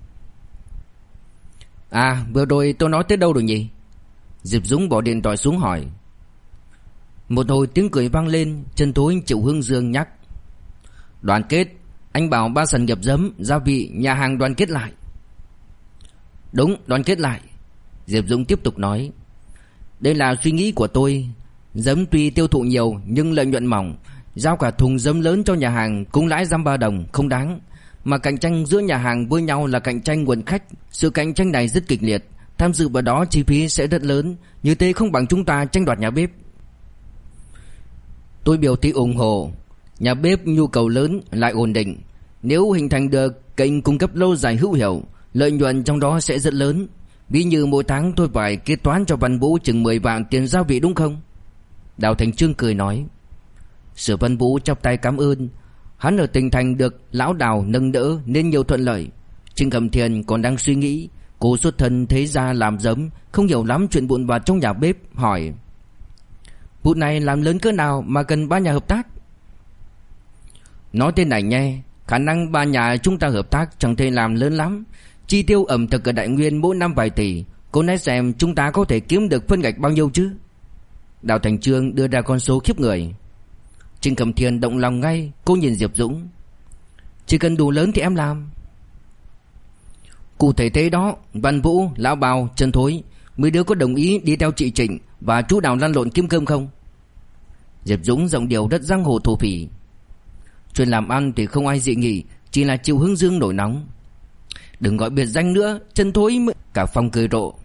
À, vừa rồi tôi nói tới đâu rồi nhỉ? Diệp Dũng bỏ điện thoại xuống hỏi. Một hồi tiếng cười vang lên, chân thối Triệu Hương Dương nhắc. Đoàn kết, anh bảo ba sàn nghiệp giấm, gia vị, nhà hàng đoàn kết lại. Đúng, đoàn kết lại. Diệp Dũng tiếp tục nói. Đây là suy nghĩ của tôi. Giấm tuy tiêu thụ nhiều nhưng lợi nhuận mỏng. Giao cả thùng giấm lớn cho nhà hàng cũng lãi dăm 3 đồng, không đáng. Mà cạnh tranh giữa nhà hàng với nhau là cạnh tranh nguồn khách. Sự cạnh tranh này rất kịch liệt. Tham dự vào đó chi phí sẽ rất lớn. Như thế không bằng chúng ta tranh đoạt nhà bếp. Tôi biểu thị ủng hộ. Nhà bếp nhu cầu lớn lại ổn định. Nếu hình thành được kênh cung cấp lâu dài hữu hiệu, lợi nhuận trong đó sẽ rất lớn. Ví như mỗi tháng tôi phải kế toán cho Văn Vũ chừng 10 vạn tiền gia vị đúng không? Đào Thành Trương cười nói. Sử Văn Vũ chắp tay cảm ơn. Hắn ở tỉnh thành được lão Đào nâng đỡ nên nhiều thuận lợi. Trịnh Cẩm Thiền còn đang suy nghĩ. Cô xuất thân thế gia làm giấm, không hiểu lắm chuyện vụn vặt trong nhà bếp, hỏi. Vụ này làm lớn cỡ nào mà cần 3 nhà hợp tác? Nói tên này nghe, khả năng 3 nhà chúng ta hợp tác chẳng thể làm lớn lắm. Chi tiêu ẩm thực ở Đại Nguyên mỗi năm vài tỷ. Cô nói xem chúng ta có thể kiếm được phân gạch bao nhiêu chứ? Đào Thành Trương đưa ra con số khiếp người. Trịnh Cẩm Thiền động lòng ngay. Cô nhìn Diệp Dũng. Chỉ cần đủ lớn thì em làm. Cụ thể thế đó. Văn Vũ, lão Bao, Trần Thối, mấy đứa có đồng ý đi theo chị Trịnh và chú Đào lăn lộn kiếm cơm không? Diệp Dũng giọng điệu rất giang hồ thổ phỉ. Chuyện làm ăn thì không ai dị nghị, chỉ là Triệu Hướng Dương nổi nóng. Đừng gọi biệt danh nữa, Trần Thối mới... Cả phòng cười rộ.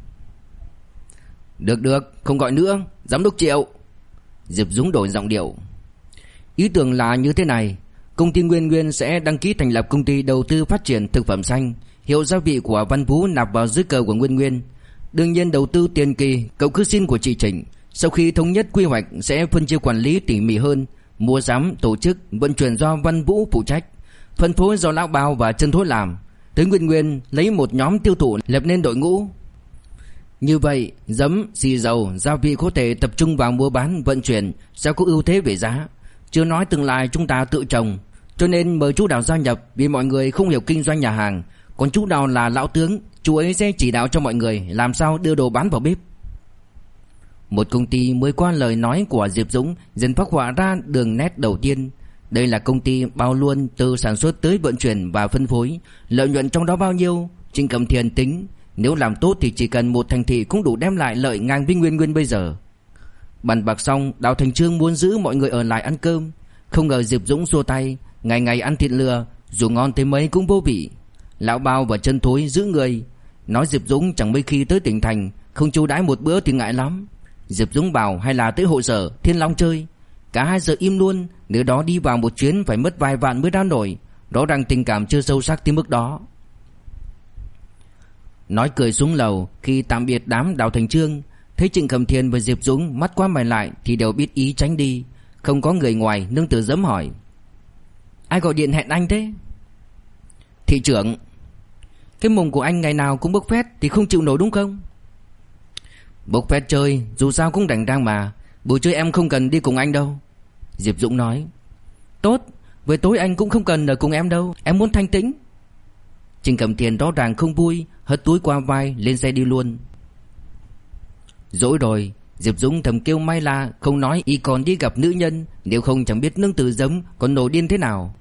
Được, không gọi nữa, giám đốc Triệu. Diệp Dũng đổi giọng điệu. Ý tưởng là như thế này. Công ty Nguyên Nguyên sẽ đăng ký thành lập công ty đầu tư phát triển thực phẩm xanh. Hiệu gia vị của Văn Vũ nạp vào dưới cờ của Nguyên Nguyên. Đương nhiên đầu tư tiền kỳ cậu cứ xin của chị Trịnh. Sau khi thống nhất quy hoạch sẽ phân chia quản lý tỉ mỉ hơn. Mua sắm, tổ chức, vận chuyển do Văn Vũ phụ trách. Phân phối do lão Bao và Trần Thối làm. Tới Nguyên Nguyên lấy một nhóm tiêu thụ lập nên đội ngũ. Như vậy giấm, xì dầu, gia vị có thể tập trung vào mua bán, vận chuyển, sẽ có ưu thế về giá. Chưa nói tương lai chúng ta tự trồng. Cho nên mời chú Đào gia nhập, vì mọi người không hiểu kinh doanh nhà hàng. Còn chú Đào là lão tướng, chú ấy sẽ chỉ đạo cho mọi người làm sao đưa đồ bán vào bếp. Một công ty mới qua lời nói của Diệp Dũng dần phát họa ra đường nét đầu tiên. Đây là công ty bao luôn từ sản xuất tới vận chuyển và phân phối. Lợi nhuận trong đó bao nhiêu? Trịnh Cẩm Thiền tính. Nếu làm tốt thì chỉ cần một thành thị cũng đủ đem lại lợi ngang với Nguyên Nguyên bây giờ. Bàn bạc xong, Đào Thành Trương muốn giữ mọi người ở lại ăn cơm. Không ngờ Diệp Dũng xua tay. Ngày ngày ăn thịt lừa, dù ngon tới mấy cũng vô vị. Lão Bao và Trần Thối giữ người. Nói Diệp Dũng chẳng mấy khi tới tỉnh thành, không chu đãi một bữa thì ngại lắm. Diệp Dũng bảo hay là tới hội sở Thiên Long chơi. Cả hai giờ im luôn. Nếu đó đi vào một chuyến phải mất vài vạn mới ra nổi. Rõ ràng tình cảm chưa sâu sắc tới mức đó. Nói cười xuống lầu. Khi tạm biệt đám Đào Thành Trương, thấy Trịnh Cẩm Thiền và Diệp Dũng mắt qua mày lại thì đều biết ý tránh đi. Không có người ngoài, nương tử giấm hỏi. Ai gọi điện hẹn anh thế? Thị trưởng. Cái mồm của anh ngày nào cũng bốc phét thì không chịu nổi đúng không? Bốc phét chơi, dù sao cũng rảnh rang mà. Buổi trưa em không cần đi cùng anh đâu. Diệp Dũng nói. Tốt, với tối anh cũng không cần ở cùng em đâu. Em muốn thanh tĩnh. Trịnh Cẩm Thiền rõ ràng không vui, hất túi qua vai lên xe đi luôn. Dỗi rồi. Diệp Dũng thầm kêu may là không nói y còn đi gặp nữ nhân, nếu không chẳng biết nương tử giấm còn nổi điên thế nào.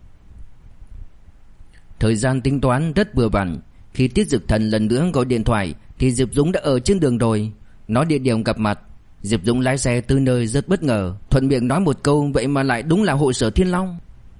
Thời gian tính toán rất vừa vặn. Khi Tiết Dực Thần lần nữa gọi điện thoại thì Diệp Dũng đã ở trên đường rồi. Nói địa điểm gặp mặt. Diệp Dũng lái xe từ nơi rất bất ngờ, thuận miệng nói một câu vậy mà lại đúng là hội sở Thiên Long.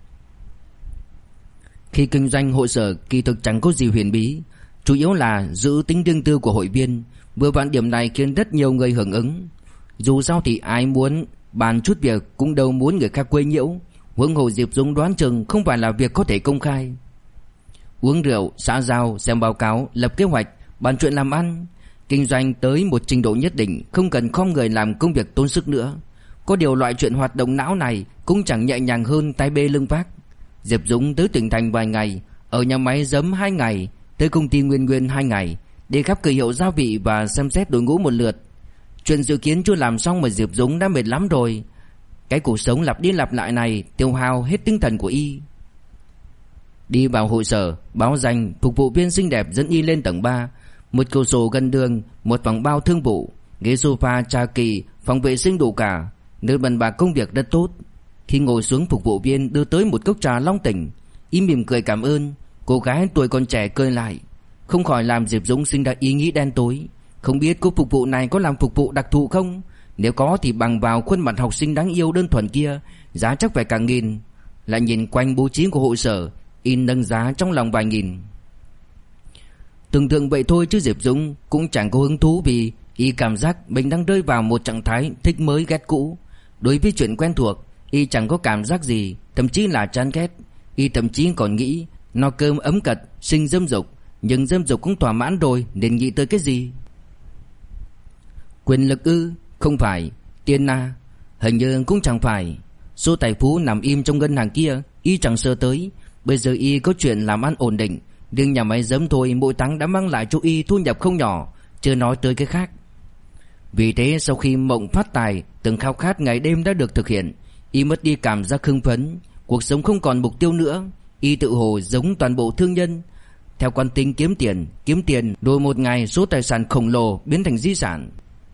Khi kinh doanh hội sở kỳ thực chẳng có gì huyền bí, chủ yếu là giữ tính riêng tư của hội viên. Vừa vặn điểm này khiến rất nhiều người hưởng ứng. Dù sao thì ai muốn bàn chút việc cũng đâu muốn người khác quấy nhiễu. Huống hồ Diệp Dũng đoán chừng không phải là việc có thể công khai. uống rượu, xã giao, xem báo cáo, lập kế hoạch, bàn chuyện làm ăn. Kinh doanh tới một trình độ nhất định, không cần khom người làm công việc tốn sức nữa. Có điều loại chuyện hoạt động não này cũng chẳng nhẹ nhàng hơn tay bê lưng vác. Diệp Dũng tới tỉnh thành vài ngày, ở nhà máy giấm 2 ngày, tới công ty Nguyên Nguyên 2 ngày, đi khắp cửa hiệu gia vị và xem xét đội ngũ một lượt. Chuyện dự kiến chưa làm xong mà Diệp Dũng đã mệt lắm rồi. Cái cuộc sống lặp đi lặp lại này tiêu hao hết tinh thần của y. Đi vào hội sở, báo danh, phục vụ viên xinh đẹp dẫn y lên tầng 3. Một cửa sổ gần đường, một phòng bao thương vụ, ghế sofa trà kỳ, phòng vệ sinh đủ cả, nơi bàn bạc công việc rất tốt. Khi ngồi xuống, phục vụ viên đưa tới một cốc trà long tỉnh. Y mỉm cười cảm ơn. Cô gái tuổi còn trẻ cười lại, không khỏi làm Diệp Dũng sinh ra ý nghĩ đen tối. Không biết cô phục vụ này có làm phục vụ đặc thù không? Nếu có thì bằng vào khuôn mặt học sinh đáng yêu đơn thuần kia, giá chắc phải cả nghìn. Lại nhìn quanh bố trí của hội sở, y nâng giá trong lòng vài nghìn. Tưởng tượng vậy thôi chứ Diệp Dũng cũng chẳng có hứng thú, vì y cảm giác mình đang rơi vào một trạng thái thích mới ghét cũ. Đối với chuyện quen thuộc, y chẳng có cảm giác gì, thậm chí là chán ghét. Y thậm chí còn nghĩ no cơm ấm cật, sinh dâm dục, nhưng dâm dục cũng thỏa mãn rồi nên nghĩ tới cái gì? Quyền lực ư? Không phải. Tiền à? Hình như cũng chẳng phải. Số tài phú nằm im trong ngân hàng kia y chẳng sơ tới. Bây giờ y có chuyện làm ăn ổn định, nhưng nhà máy giấm thôi mỗi tháng đã mang lại cho y thu nhập không nhỏ, chưa nói tới cái khác. Vì thế sau khi mộng phát tài, từng khao khát ngày đêm đã được thực hiện, y mất đi cảm giác hưng phấn. Cuộc sống không còn mục tiêu nữa. Y tự hồ giống toàn bộ thương nhân, theo quán tính kiếm tiền, rồi một ngày số tài sản khổng lồ biến thành di sản.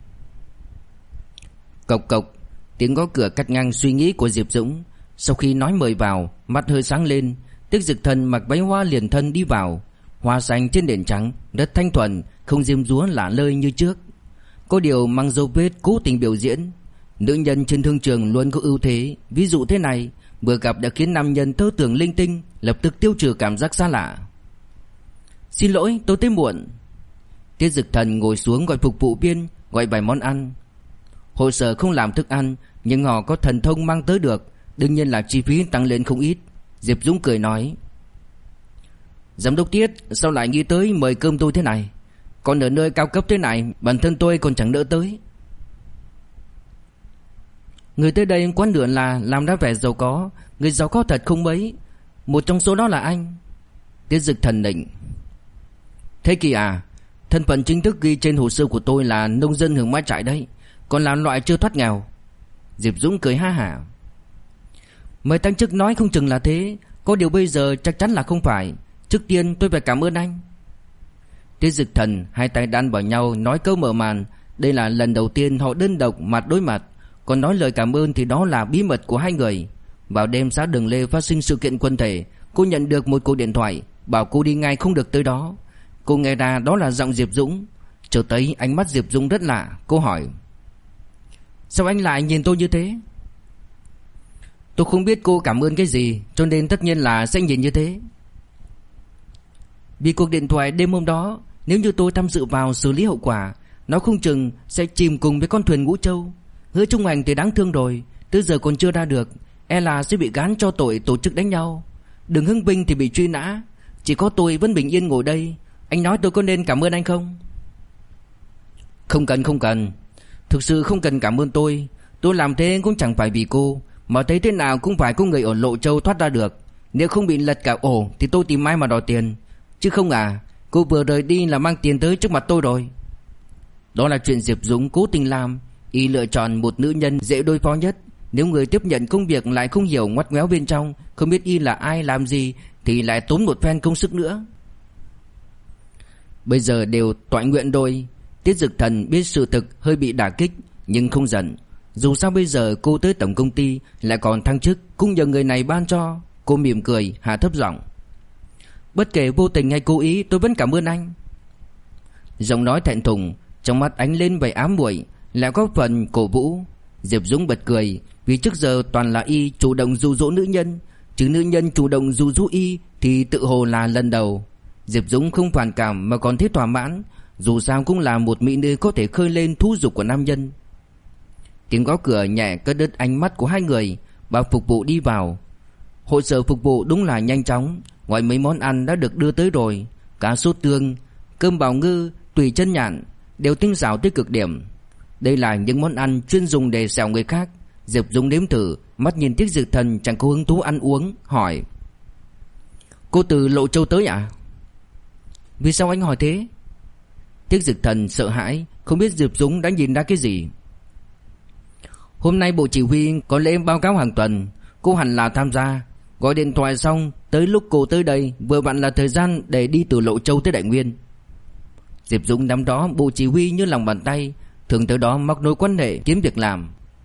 Cộc cộc, tiếng gõ cửa cắt ngang suy nghĩ của Diệp Dũng. Sau khi nói mời vào, mắt hơi sáng lên. Tiết Dực Thần mặc váy hoa liền thân đi vào, hoa xanh trên nền trắng, rất thanh thuần, không diêm dúa lả lơi như trước. Có điều mang dấu vết cố tình biểu diễn. Nữ nhân trên thương trường luôn có ưu thế, ví dụ thế này, vừa gặp đã khiến nam nhân tơ tưởng linh tinh, lập tức tiêu trừ cảm giác xa lạ. Xin lỗi, tôi tới muộn. Tiết Dực Thần ngồi xuống gọi phục vụ viên, gọi vài món ăn. Hội sở không làm thức ăn, nhưng họ có thần thông mang tới được, đương nhiên là chi phí tăng lên không ít. Diệp Dũng cười nói: Giám đốc Tiết, sao lại nghĩ tới mời cơm tôi thế này? Còn ở nơi cao cấp thế này, bản thân tôi còn chẳng đỡ tới. Người tới đây quán nửa là làm ra vẻ giàu có, người giàu có thật không mấy. Một trong số đó là anh. Tiết Dực Thần định: Thế kì à? Thân phận chính thức ghi trên hồ sơ của tôi là nông dân hưởng mái trại đấy, còn là loại chưa thoát nghèo. Diệp Dũng cười ha hả: Mời tăng chức nói không chừng là thế, có điều bây giờ chắc chắn là không phải. Trước tiên tôi phải cảm ơn anh. Tiết Dực Thần hai tay đan vào nhau nói câu mở màn. Đây là lần đầu tiên họ đơn độc mặt đối mặt, còn nói lời cảm ơn thì đó là bí mật của hai người. Vào đêm xã Đường Lê phát sinh sự kiện quân thể, cô nhận được một cuộc điện thoại bảo cô đi ngay không được tới đó. Cô nghe ra đó là giọng Diệp Dũng. Chợt thấy ánh mắt Diệp Dũng rất lạ. Cô hỏi: Sao anh lại nhìn tôi như thế? Tôi không biết cô cảm ơn cái gì, cho nên tất nhiên là sẽ nhìn như thế. Vì cuộc điện thoại đêm hôm đó, nếu như tôi tham dự vào xử lý hậu quả, nó không chừng sẽ chìm cùng với con thuyền Ngũ Châu. Hứa Trung Hành thì đáng thương rồi, tới giờ còn chưa ra được, e là sẽ bị gán cho tội tổ chức đánh nhau. Đường Hưng Vinh thì bị truy nã, chỉ có tôi vẫn bình yên ngồi đây. Anh nói tôi có nên cảm ơn anh không? Không cần. Thực sự không cần cảm ơn tôi. Tôi làm thế cũng chẳng phải vì cô, mà thấy thế nào cũng phải có người ở Lộ Châu thoát ra được. Nếu không bị lật cả ổ thì tôi tìm ai mà đòi tiền. Chứ không à, cô vừa rời đi là mang tiền tới trước mặt tôi rồi. Đó là chuyện Diệp Dũng cố tình làm. Y lựa chọn một nữ nhân dễ đối phó nhất. Nếu người tiếp nhận công việc lại không hiểu ngoắt ngoéo bên trong, không biết y là ai làm gì, thì lại tốn một phen công sức nữa. Bây giờ đều toại nguyện rồi. Tiết Dực Thần biết sự thực hơi bị đả kích, nhưng không giận. Dù sao bây giờ cô tới tổng công ty, lại còn thăng chức cũng nhờ người này ban cho. Cô mỉm cười hạ thấp giọng: Bất kể vô tình hay cố ý, tôi vẫn cảm ơn anh. Giọng nói thẹn thùng, trong mắt ánh lên vẻ ám muội, lại có phần cổ vũ. Diệp Dũng bật cười, vì trước giờ toàn là y chủ động dụ dỗ nữ nhân, chứ nữ nhân chủ động dụ dỗ y thì tự hồ là lần đầu. Diệp Dũng không phản cảm mà còn thấy thỏa mãn, dù sao cũng là một mỹ nữ có thể khơi lên thú dục của nam nhân. Tiếng gõ cửa nhẹ cắt đứt ánh mắt của hai người. Bà phục vụ đi vào. Hội sở phục vụ đúng là nhanh chóng. Gọi mấy món ăn đã được đưa tới rồi. Cá sốt tương, cơm bào ngư, tùy chân nhạn, đều tinh xảo tới cực điểm. Đây là những món ăn chuyên dùng để xẻo người khác. Diệp Dũng nếm thử, mắt nhìn Tiết Dực Thần chẳng có hứng thú ăn uống, hỏi: Cô từ Lộ Châu tới à? Vì sao anh hỏi thế? Tiết Dực Thần sợ hãi, không biết Diệp Dũng đã nhìn ra cái gì. Hôm nay bộ chỉ huy có lễ báo cáo hàng tuần, cô hẳn là tham gia. Gọi điện thoại xong, tới lúc cô tới đây vừa vặn là thời gian để đi từ Lộ Châu tới Đại Nguyên. Diệp Dũng nắm đó bộ chỉ huy như lòng bàn tay, thường tới đó móc nối quan hệ kiếm việc làm.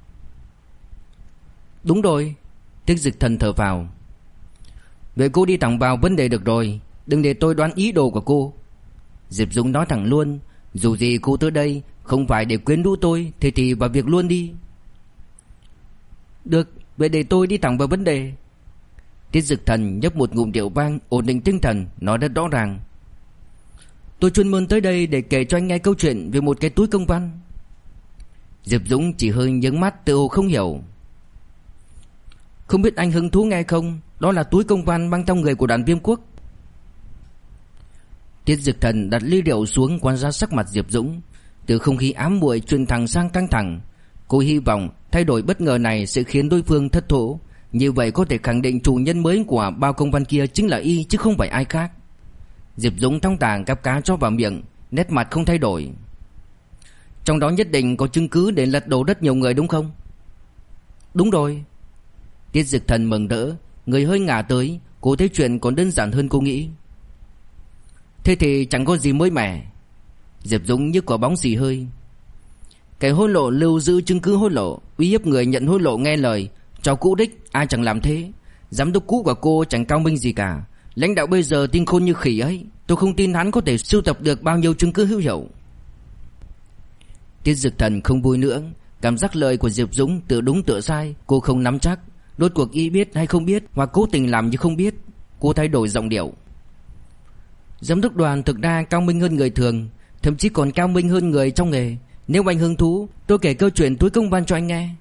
Đúng rồi. Tiết Dực Thần thở vào. Vậy cô đi thẳng vào vấn đề được rồi, đừng để tôi đoán ý đồ của cô. Diệp Dũng nói thẳng luôn, dù gì cô tới đây không phải để quyến rũ tôi, thì vào việc luôn đi. Được, vậy để tôi đi thẳng vào vấn đề. Tiết Dực Thần nhấp một ngụm rượu vang, ổn định tinh thần, nói rất rõ ràng. Tôi chuyên môn tới đây để kể cho anh nghe câu chuyện về một cái túi công văn. Diệp Dũng chỉ hơi nhướng mắt, tự hồ không hiểu. Không biết anh hứng thú nghe không? Đó là túi công văn mang trong người của Đoàn Viêm Quốc. Tiết Dực Thần đặt ly rượu xuống, quan sát sắc mặt Diệp Dũng. Từ không khí ám muội chuyển thẳng sang căng thẳng. Cô hy vọng thay đổi bất ngờ này sẽ khiến đối phương thất thố. Như vậy có thể khẳng định chủ nhân mới của bao công văn kia chính là y chứ không phải ai khác. Diệp Dũng thong thả cắp cá cho vào miệng, nét mặt không thay đổi. Trong đó nhất định có chứng cứ để lật đổ rất nhiều người đúng không? Đúng rồi. Tiết Dực Thần mừng rỡ, người hơi ngả tới, cô thấy chuyện còn đơn giản hơn cô nghĩ. Thế thì chẳng có gì mới mẻ. Diệp Dũng như quả bóng xì hơi. Kẻ hối lộ lưu giữ chứng cứ hối lộ, uy hiếp người nhận hối lộ nghe lời, cho cũ đích, ai chẳng làm thế. Giám đốc cũ của cô chẳng cao minh gì cả. Lãnh đạo bây giờ tin khôn như khỉ ấy, tôi không tin hắn có thể sưu tập được bao nhiêu chứng cứ hữu hiệu. Tiết Dực Thần không vui nữa, cảm giác lời của Diệp Dũng tựa đúng tựa sai, cô không nắm chắc. Rốt cuộc y biết hay không biết, hoặc cố tình làm như không biết. Cô thay đổi giọng điệu. Giám đốc Đoàn thực ra cao minh hơn người thường, thậm chí còn cao minh hơn người trong nghề. Nếu anh hứng thú, tôi kể câu chuyện túi công văn cho anh nghe.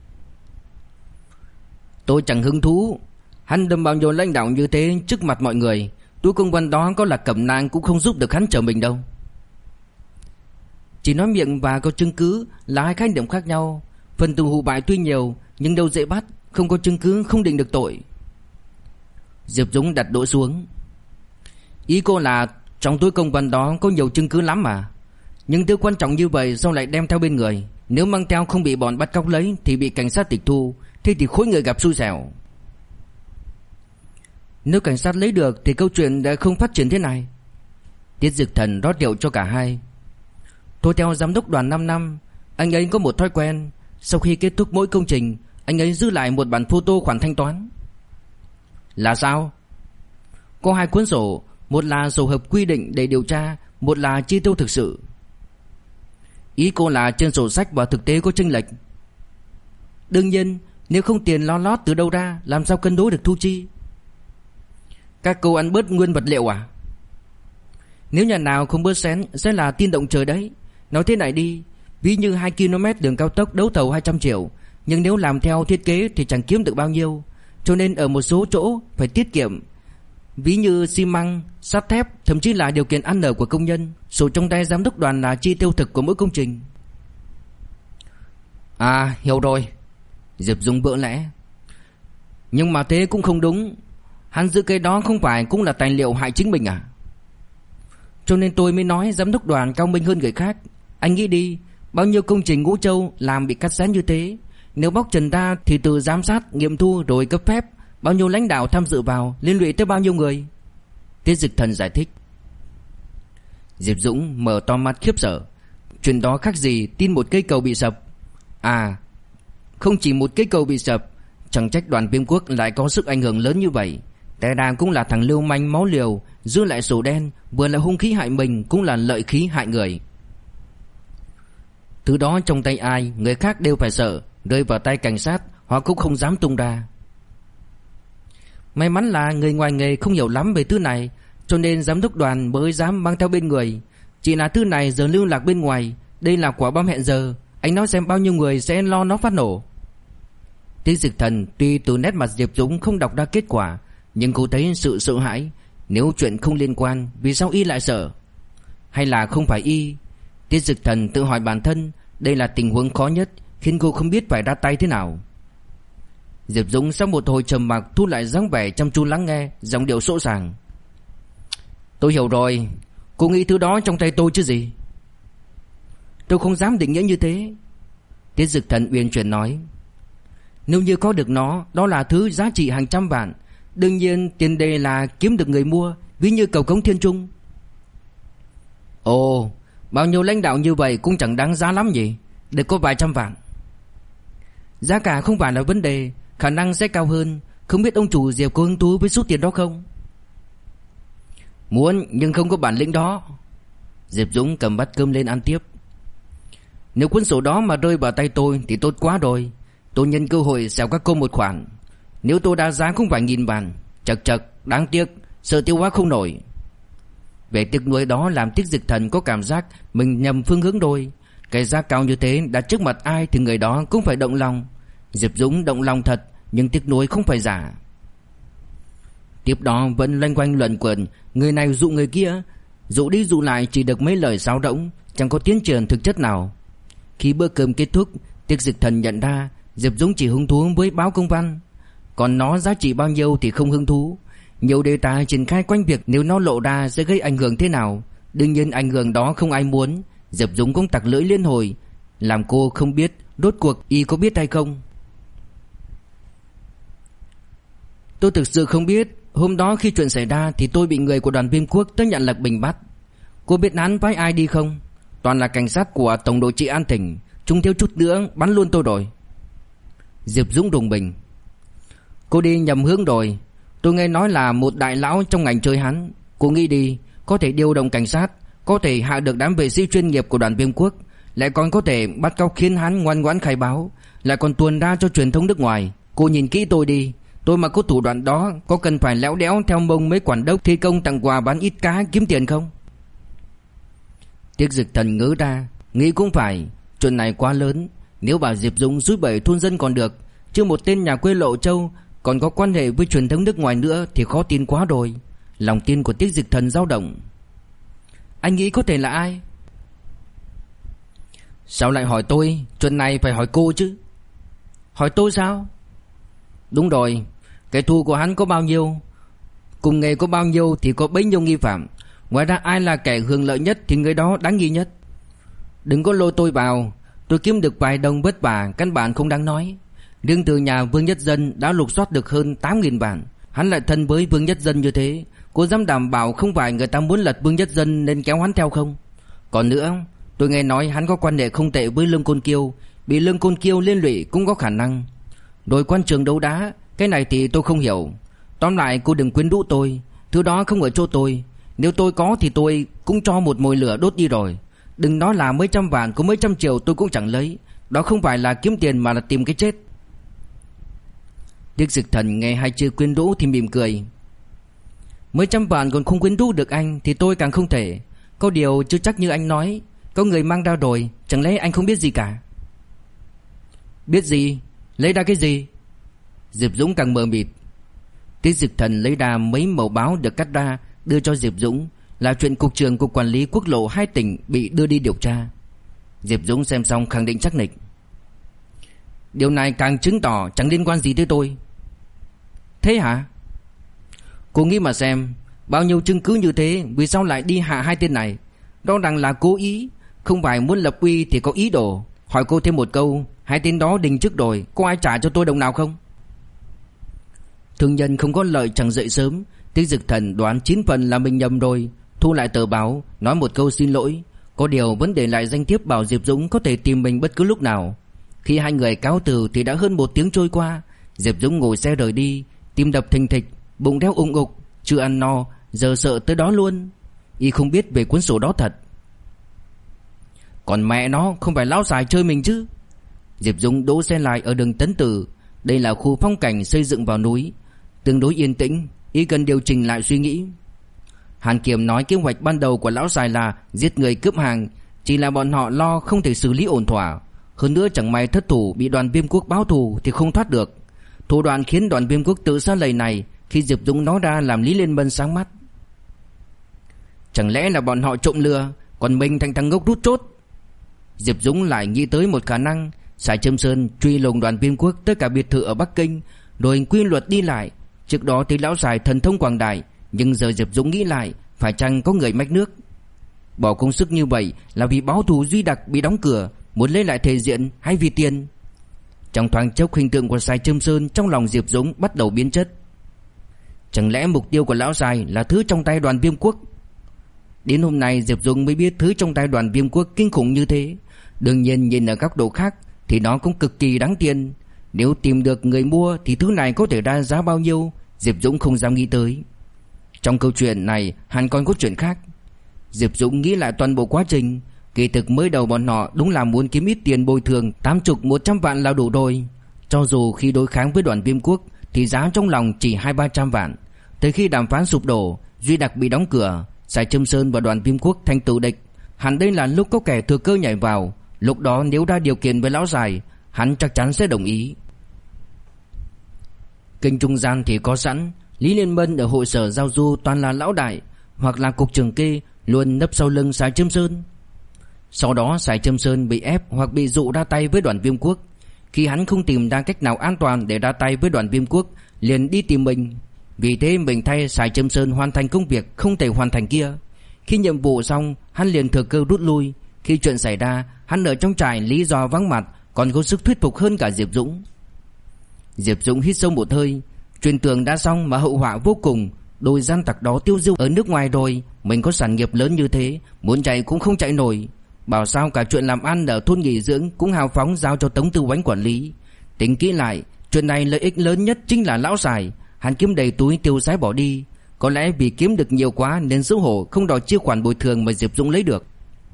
Tôi chẳng hứng thú. Hắn đâm bao nhiêu lãnh đạo như thế trước mặt mọi người, túi công văn đó có là cẩm nang cũng không giúp được hắn trở mình đâu. Chỉ nói miệng và có chứng cứ là hai khái niệm khác nhau. Phần tử hù bại tuy nhiều, nhưng đâu dễ bắt. Không có chứng cứ không định được tội. Diệp Dũng đặt đũa xuống. Ý cô là trong túi công văn đó có nhiều chứng cứ lắm mà. Nhưng thứ quan trọng như vậy sao lại đem theo bên người? Nếu mang theo không bị bọn bắt cóc lấy thì bị cảnh sát tịch thu, thế thì khối người gặp xui xẻo. Nếu cảnh sát lấy được thì câu chuyện đã không phát triển thế này. Tiết Dực Thần rót rượu cho cả hai. Tôi theo giám đốc Đoàn 5 năm. Anh ấy có một thói quen, sau khi kết thúc mỗi công trình, anh ấy giữ lại một bản photo khoản thanh toán. Là sao? Có hai cuốn sổ, một là sổ hợp quy định để điều tra, một là chi tiêu thực sự. Ý cô là trên sổ sách và thực tế có chênh lệch. Đương nhiên, nếu không tiền lo lót từ đâu ra, làm sao cân đối được thu chi? Các cô ăn bớt nguyên vật liệu à? Nếu nhà nào không bớt xén sẽ là tin động trời đấy. Nói thế này đi, ví như 2 km đường cao tốc đấu thầu 200 triệu, nhưng nếu làm theo thiết kế thì chẳng kiếm được bao nhiêu. Cho nên ở một số chỗ phải tiết kiệm. Ví như xi măng, sắt thép, thậm chí là điều kiện ăn ở của công nhân. Sổ trong tay giám đốc Đoàn là chi tiêu thực của mỗi công trình. À, hiểu rồi. Diệp Dung vỡ lẽ. Nhưng mà thế cũng không đúng. Hắn giữ cái đó không phải cũng là tài liệu hại chính mình à? Cho nên tôi mới nói giám đốc Đoàn cao minh hơn người khác. Anh nghĩ đi, bao nhiêu công trình Ngũ Châu làm bị cắt xén như thế. Nếu bóc trần ra thì từ giám sát, nghiệm thu rồi cấp phép, bao nhiêu lãnh đạo tham dự vào, liên lụy tới bao nhiêu người? Tiết Dực Thần giải thích. Diệp Dũng mở to mắt khiếp sợ. Chuyện đó khác gì tin một cây cầu bị sập. À, không chỉ một cây cầu bị sập, chẳng trách Đoàn Viêm Quốc lại có sức ảnh hưởng lớn như vậy. Té ra cũng là thằng lưu manh máu liều, giữ lại sổ đen, vừa là hung khí hại mình cũng là lợi khí hại người. Thứ đó trong tay ai, người khác đều phải sợ. Rơi vào tay cảnh sát, họ cũng không dám tung ra. May mắn là người ngoài nghề không hiểu lắm về thứ này, cho nên giám đốc Đoàn mới dám mang theo bên người. Chỉ là thứ này giờ lưu lạc bên ngoài, đây là quả bom hẹn giờ. Anh nói xem bao nhiêu người sẽ lo nó phát nổ. Tiết Dực Thần tuy từ nét mặt Diệp Dũng không đọc ra kết quả, Nhưng cô thấy sự sợ hãi. Nếu chuyện không liên quan, vì sao y lại sợ? Hay là không phải y? Tiết Dực Thần tự hỏi bản thân. Đây là tình huống khó nhất, khiến cô không biết phải ra tay thế nào. Diệp Dũng sau một hồi trầm mặc thu lại dáng vẻ chăm chú lắng nghe, giọng điệu sỗ sàng. Tôi hiểu rồi. Cô nghĩ thứ đó trong tay tôi chứ gì? Tôi không dám định nghĩa như thế. Tiết Dực Thần uyển chuyển nói. Nếu như có được nó, đó là thứ giá trị hàng trăm vạn. Đương nhiên tiền đề là kiếm được người mua, ví như cầu cống Thiên Trung. Ồ, bao nhiêu lãnh đạo như vậy cũng chẳng đáng giá lắm nhỉ? Được có vài trăm vạn. Giá cả không phải là vấn đề, khả năng sẽ cao hơn. Không biết ông chủ Diệp có hứng thú với số tiền đó không? Muốn, nhưng không có bản lĩnh đó. Diệp Dũng cầm bát cơm lên ăn tiếp. Nếu cuốn sổ đó mà rơi vào tay tôi thì tốt quá rồi. Tôi nhân cơ hội xẻo các cô một khoản. Nếu tôi đã giá cũng phải 1.000 vạn. Chật chật, đáng tiếc, sợ tiêu hóa không nổi. Vẻ tiếc nuối đó làm Tiết Dực Thần có cảm giác mình nhầm phương hướng rồi. Cái giá cao như thế đặt trước mặt ai thì người đó cũng phải động lòng. Diệp Dũng động lòng thật, nhưng tiếc nuối không phải giả. Tiếp đó vẫn loanh quanh luẩn quẩn, người này dụ người kia, dụ đi dụ lại chỉ được mấy lời sáo rỗng, chẳng có tiến triển thực chất nào. Khi bữa cơm kết thúc, Tiết Dực Thần nhận ra Diệp Dũng chỉ hứng thú với báo công văn, còn nó giá trị bao nhiêu thì không hứng thú. Nhiều đề tài triển khai quanh việc nếu nó lộ ra sẽ gây ảnh hưởng thế nào. Đương nhiên ảnh hưởng đó không ai muốn. Diệp Dũng cũng tặc lưỡi liên hồi, làm cô không biết rốt cuộc y có biết hay không. Tôi thực sự không biết. Hôm đó khi chuyện xảy ra thì tôi bị người của đoàn Viêm Quốc tới nhận Lạc Bình bắt. Cô biết hắn với ai đi không? Toàn là cảnh sát của Tổng đội trị An Tỉnh. Chúng thiếu chút nữa bắn luôn tôi rồi. Diệp Dũng rùng mình. Cô đi nhầm hướng rồi. Tôi nghe nói là một đại lão trong ngành chơi hắn. Cô nghĩ đi, có thể điều động cảnh sát, có thể hạ được đám vệ sĩ chuyên nghiệp của đoàn Viêm Quốc, lại còn có thể bắt cóc khiến hắn ngoan ngoãn khai báo, lại còn tuồn ra cho truyền thông nước ngoài. Cô nhìn kỹ tôi đi. Tôi mà có thủ đoạn đó, có cần phải léo đéo theo mông mấy quản đốc thi công tặng quà bán ít cá kiếm tiền không? Tiết Dực Thần ngớ ra, nghĩ cũng phải, chuyện này quá lớn. Nếu bảo Diệp Dũng xúi bẩy thôn dân còn được, chứ một tên nhà quê Lộ Châu còn có quan hệ với truyền thông nước ngoài nữa thì khó tin quá rồi. Lòng tin của Tiết Dực Thần dao động. Anh nghĩ có thể là ai? Sao lại hỏi tôi? Chuyện này phải hỏi cô chứ. Hỏi tôi sao? Đúng rồi, cái thu của hắn có bao nhiêu, cùng nghề có bao nhiêu thì có bấy nhiêu nghi phạm. Ngoài ra ai là kẻ hưởng lợi nhất thì người đó đáng nghi nhất. Đừng có lôi tôi vào. Tôi kiếm được vài đồng vất vả, căn bản không đáng nói. Riêng từ nhà Vương Nhất Dân đã lục soát được hơn 8.000 vạn. Hắn lại thân với Vương Nhất Dân như thế, cô dám đảm bảo không phải người ta muốn lật Vương Nhất Dân nên kéo hắn theo không? Còn nữa, tôi nghe nói hắn có quan hệ không tệ với Lương Côn Kiêu, bị Lương Côn Kiêu liên lụy cũng có khả năng. Rồi quan trường đấu đá, cái này thì tôi không hiểu. Tóm lại cô đừng quyến rũ tôi, thứ đó không ở chỗ tôi. Nếu tôi có thì tôi cũng cho một mồi lửa đốt đi rồi. Đừng nói là mấy trăm vạn, có mấy trăm triệu tôi cũng chẳng lấy. Đó không phải là kiếm tiền mà là tìm cái chết. Tiết Dực Thần nghe hai chữ quyến rũ thì mỉm cười. Mấy trăm vạn còn không quyến rũ được anh thì tôi càng không thể. Có điều chưa chắc như anh nói, có người mang ra rồi, chẳng lẽ anh không biết gì cả? Biết gì? Lấy ra cái gì? Diệp Dũng càng mờ mịt. Tiết Dực Thần lấy ra mấy mẩu báo được cắt ra, đưa cho Diệp Dũng, là chuyện cục trưởng cục quản lý quốc lộ 2 tỉnh bị đưa đi điều tra. Diệp Dũng xem xong khẳng định chắc nịch. Điều này càng chứng tỏ chẳng liên quan gì tới tôi. Thế hả? Cô nghĩ mà xem, bao nhiêu chứng cứ như thế, vì sao lại đi hạ hai tên này? Rõ ràng là cố ý, không phải muốn lập uy thì có ý đồ. Hỏi cô thêm một câu, hai tên đó đình chức rồi, có ai trả cho tôi đồng nào không? Thương nhân không có lợi chẳng dậy sớm. Tiết Dực Thần đoán 9 phần là mình nhầm rồi, thu lại tờ báo, nói một câu xin lỗi. Có điều vẫn để lại danh thiếp bảo Diệp Dũng có thể tìm mình bất cứ lúc nào. Khi hai người cáo từ thì đã hơn 1 tiếng trôi qua. Diệp Dũng ngồi xe rời đi, tim đập thình thịch, bụng đeo ủng ục, chưa ăn no, giờ sợ tới đó luôn. Y không biết về cuốn sổ đó thật. Còn mẹ nó, không phải lão xài chơi mình chứ. Diệp Dũng đỗ xe lại ở đường Tấn Tử. Đây là khu phong cảnh xây dựng vào núi, tương đối yên tĩnh, y cần điều chỉnh lại suy nghĩ. Hàn Kiểm nói kế hoạch ban đầu của lão xài là giết người cướp hàng, chỉ là bọn họ lo không thể xử lý ổn thỏa. Hơn nữa chẳng may thất thủ bị đoàn Viêm Quốc báo thù thì không thoát được. Thủ đoạn khiến đoàn Viêm Quốc tự sa lầy này Khi Diệp Dũng nói ra làm Lý Liên Bân sáng mắt. Chẳng lẽ là bọn họ trộm lừa, còn mình thành thằng ngốc rút chốt? Diệp Dũng lại nghĩ tới một khả năng. Sài Trâm Sơn truy lùng đoàn Viêm Quốc tất cả biệt thự ở Bắc Kinh, rồi quy luật đi lại. Trước đó thì lão Sài thần thông quảng đại, nhưng giờ Diệp Dũng nghĩ lại, phải chăng có người mách nước? Bỏ công sức như vậy là vì báo thù Duy Đặc bị đóng cửa, muốn lấy lại thể diện, hay vì tiền? Trong thoáng chốc, hình tượng của Sài Trâm Sơn trong lòng Diệp Dũng bắt đầu biến chất. Chẳng lẽ mục tiêu của lão Sài là thứ trong tay đoàn Viêm Quốc? Đến hôm nay Diệp Dũng mới biết thứ trong tay đoàn Viêm Quốc kinh khủng như thế. Đương nhiên nhìn ở góc độ khác thì nó cũng cực kỳ đáng tiền. Nếu tìm được người mua thì thứ này có thể ra giá bao nhiêu, Diệp Dũng không dám nghĩ tới. Trong câu chuyện này hẳn còn có chuyện khác. Diệp Dũng nghĩ lại toàn bộ quá trình. Kỳ thực mới đầu bọn họ đúng là muốn kiếm ít tiền bồi thường 80-100 vạn là đủ rồi. Cho dù khi đối kháng với đoàn Viêm Quốc thì giá trong lòng chỉ 200-300 vạn. Tới khi đàm phán sụp đổ, Duy Đặc bị đóng cửa, Sài Trâm Sơn và đoàn Viêm Quốc thành tử địch, hẳn đây là lúc có kẻ thừa cơ nhảy vào. Lúc đó nếu ra điều kiện với lão Sài, hắn chắc chắn sẽ đồng ý. Kênh trung gian thì có sẵn. Lý Liên Bân ở hội sở giao du toàn là lão đại hoặc là cục trưởng kê, luôn nấp sau lưng Sài Trâm Sơn. Sau đó Sài Trâm Sơn bị ép hoặc bị dụ ra tay với đoàn Viêm Quốc. Khi hắn không tìm ra cách nào an toàn để ra tay với đoàn Viêm Quốc, liền đi tìm mình. Vì thế mình thay Sài Trâm Sơn hoàn thành công việc không thể hoàn thành kia. Khi nhiệm vụ xong, hắn liền thừa cơ rút lui. Khi chuyện xảy ra, hắn ở trong trại lý do vắng mặt còn có sức thuyết phục hơn cả Diệp Dũng. Diệp Dũng hít sâu một hơi. Truyền tường đã xong mà hậu họa vô cùng. Đôi gian tặc đó tiêu diêu ở nước ngoài rồi, mình có sản nghiệp lớn như thế, muốn chạy cũng không chạy nổi. Bảo sao cả chuyện làm ăn ở thôn nghỉ dưỡng cũng hào phóng giao cho Tống Tư Oánh quản lý. Tính kỹ lại, chuyện này lợi ích lớn nhất chính là lão Sài. Hắn kiếm đầy túi tiêu xài bỏ đi. Có lẽ vì kiếm được nhiều quá nên xấu hổ không đòi chia khoản bồi thường mà Diệp Dũng lấy được.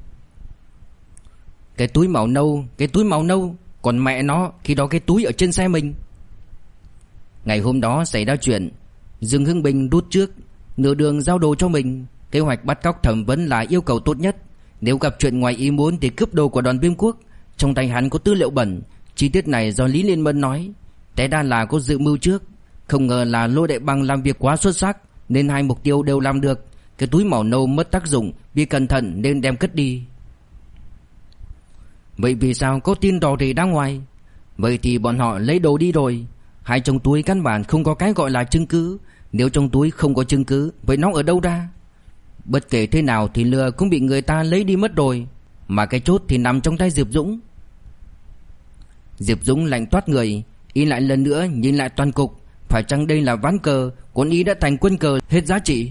Cái túi màu nâu, còn mẹ nó, khi đó cái túi ở trên xe mình. Ngày hôm đó xảy ra chuyện, Dương Hưng Bình rút trước, nửa đường giao đồ cho mình. Kế hoạch bắt cóc thẩm vấn là yêu cầu tốt nhất. Nếu gặp chuyện ngoài ý muốn thì cướp đồ của đoàn Viêm Quốc. Trong tay hắn có tư liệu bẩn. Chi tiết này do Lý Liên Bân nói. Té ra là có dự mưu trước. Không ngờ là Lô Đại Bằng làm việc quá xuất sắc, nên hai mục tiêu đều làm được. Cái túi màu nâu mất tác dụng vì cẩn thận nên đem cất đi. Vậy vì sao có tin rò rỉ ra ngoài? Vậy thì bọn họ lấy đồ đi rồi. Hai trong túi căn bản không có cái gọi là chứng cứ. Nếu trong túi không có chứng cứ, vậy nó ở đâu ra? Bất kể thế nào thì lừa cũng bị người ta lấy đi mất rồi. Mà cái chốt thì nằm trong tay Diệp Dũng. Diệp Dũng lạnh toát người, y lại lần nữa nhìn lại toàn cục. Phải chăng đây là ván cờ, còn y đã thành quân cờ hết giá trị?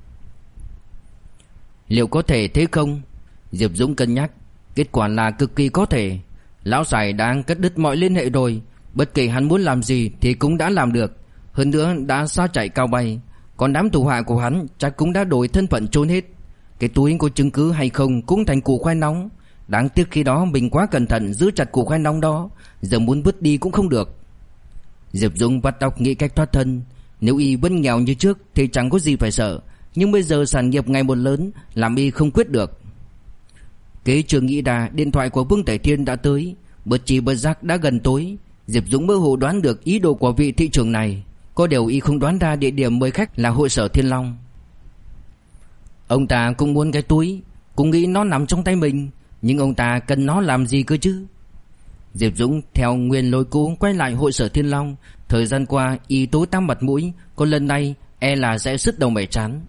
Liệu có thể thế không? Diệp Dũng cân nhắc. Kết quả là cực kỳ có thể. Lão Sài đang cắt đứt mọi liên hệ rồi. Bất kể hắn muốn làm gì thì cũng đã làm được. Hơn nữa đã xa chạy cao bay. Còn đám thủ hạ của hắn chắc cũng đã đổi thân phận trốn hết. Cái túi có chứng cứ hay không cũng thành củ khoai nóng. Đáng tiếc khi đó mình quá cẩn thận giữ chặt củ khoai nóng đó. Giờ muốn vứt đi cũng không được. Diệp Dũng bắt đầu nghĩ cách thoát thân. Nếu y vẫn nghèo như trước thì chẳng có gì phải sợ. Nhưng bây giờ sản nghiệp ngày một lớn, làm y không quyết được. Kế chưa nghĩ ra, điện thoại của Vương Tể Thiên đã tới. Bất chi bất giác đã gần tối. Diệp Dũng mơ hồ đoán được ý đồ của vị thị trưởng này. Có điều y không đoán ra địa điểm mời khách là hội sở Thiên Long. Ông ta cũng muốn cái túi, cũng nghĩ nó nằm trong tay mình. Nhưng ông ta cần nó làm gì cơ chứ? Diệp Dũng theo nguyên lối cũ quay lại hội sở Thiên Long. Thời gian qua y tối tăm mặt mũi, còn lần này e là sẽ sứt đầu mẻ trán.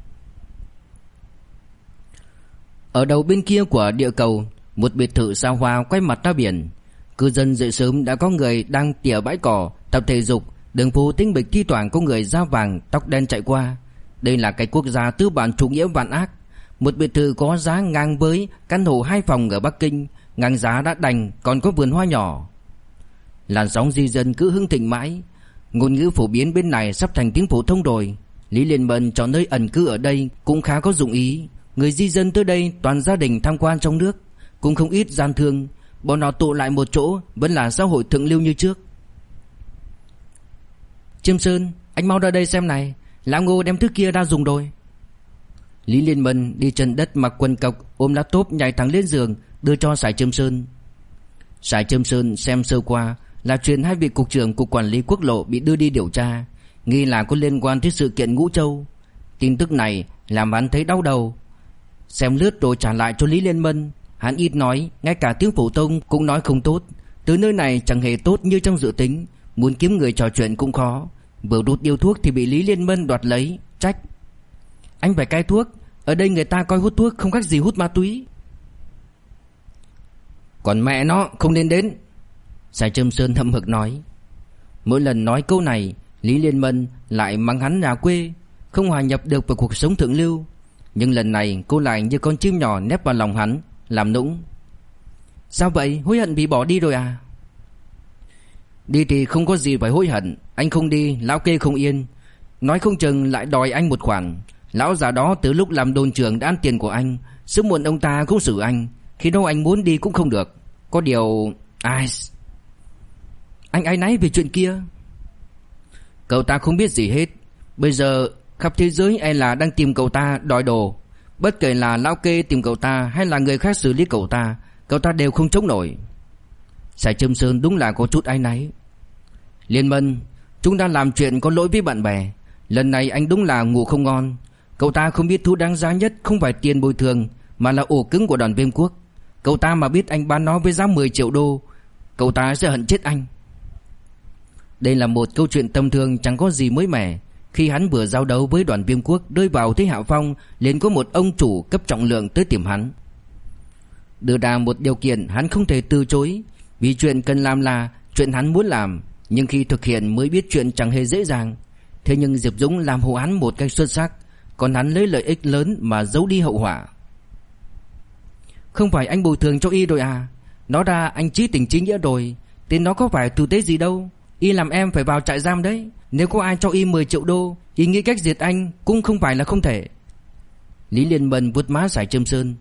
Ở đầu bên kia của địa cầu, một biệt thự xa hoa quay mặt ra biển. Cư dân dậy sớm đã có người đang tỉa bãi cỏ, tập thể dục. Đường phố tĩnh mịch, thi thoảng có người da vàng tóc đen chạy qua. Đây là cái quốc gia tư bản chủ nghĩa vạn ác. Một biệt thự có giá ngang với căn hộ 2 phòng ở Bắc Kinh. Ngang giá đã đành, còn có vườn hoa nhỏ. Làn sóng di dân cứ hưng thịnh mãi. Ngôn ngữ phổ biến bên này sắp thành tiếng phổ thông rồi. Lý Liên Bân chọn nơi ẩn cư ở đây cũng khá có dụng ý. Người di dân tới đây toàn gia đình tham quan trong nước, cũng không ít gian thương. Bọn họ tụ lại một chỗ, vẫn là xã hội thượng lưu như trước. Chiêm Sơn, anh mau ra đây xem này, Lão Ngô đem thứ kia ra dùng rồi. Lý Liên Bân đi chân đất mặc quần cộc, ôm laptop nhảy thẳng lên giường, đưa cho Sài Chiêm Sơn. Sài Chiêm Sơn xem sơ qua là chuyện hai vị cục trưởng cục quản lý quốc lộ bị đưa đi điều tra. nghi là có liên quan tới sự kiện Ngũ Châu. Tin tức này làm hắn thấy đau đầu. Xem lướt rồi trả lại cho Lý Liên Mân. Hắn ít nói, ngay cả tiếng phổ thông cũng nói không tốt. Tới nơi này chẳng hề tốt như trong dự tính. Muốn kiếm người trò chuyện cũng khó. Vừa đút điếu thuốc thì bị Lý Liên Mân đoạt lấy, trách: "Anh phải cai thuốc, ở đây người ta coi hút thuốc không khác gì hút ma túy." "Còn mẹ nó không nên đến." Sài Trâm Sơn hậm hực nói. Mỗi lần nói câu này, Lý Liên Mân lại mắng hắn nhà quê, không hòa nhập được vào cuộc sống thượng lưu. Nhưng lần này cô lại như con chim nhỏ nép vào lòng hắn, làm nũng: "Sao vậy, hối hận vì bỏ đi rồi à?" "Đi thì không có gì phải hối hận. Anh không đi, lão kê không yên. Nói không chừng lại đòi anh một khoản. Lão già đó từ lúc làm đồn trưởng đã ăn tiền của anh. Sớm muộn ông ta cũng xử anh. Khi đâu anh muốn đi cũng không được. Có điều... Anh áy náy về chuyện kia." "Cậu ta không biết gì hết. Bây giờ khắp thế giới ai là đang tìm cậu ta đòi đồ. Bất kể là lão kê tìm cậu ta hay là người khác xử lý cậu ta đều không chống nổi." Sài Trâm Sơn đúng là có chút áy náy. "Liên Mân, chúng ta làm chuyện có lỗi với bạn bè. Lần này anh đúng là ngủ không ngon. Cậu ta không biết thứ đáng giá nhất không phải tiền bồi thường, mà là ổ cứng của đoàn Viêm Quốc. Cậu ta mà biết anh bán nó với giá 10 triệu đô, cậu ta sẽ hận chết anh." Đây là một câu chuyện tầm thường chẳng có gì mới mẻ. Khi hắn vừa giao đấu với đoàn Viêm Quốc rơi vào thế hạ phong, liền có một ông chủ cấp trọng lượng tới tìm hắn, đưa ra một điều kiện hắn không thể từ chối. Vì chuyện cần làm là chuyện hắn muốn làm, nhưng khi thực hiện mới biết chuyện chẳng hề dễ dàng. Thế nhưng Diệp Dũng làm hộ hắn một cách xuất sắc, còn hắn lấy lợi ích lớn mà giấu đi hậu họa. "Không phải anh bồi thường cho y rồi à? Nói ra anh chí tình chí nghĩa rồi. Tên nó có phải tử tế gì đâu. Y làm em phải vào trại giam đấy. Nếu có ai cho y 10 triệu đô, y nghĩ cách diệt anh cũng không phải là không thể." Lý Liên Mân vuốt má Sài Trâm Sơn.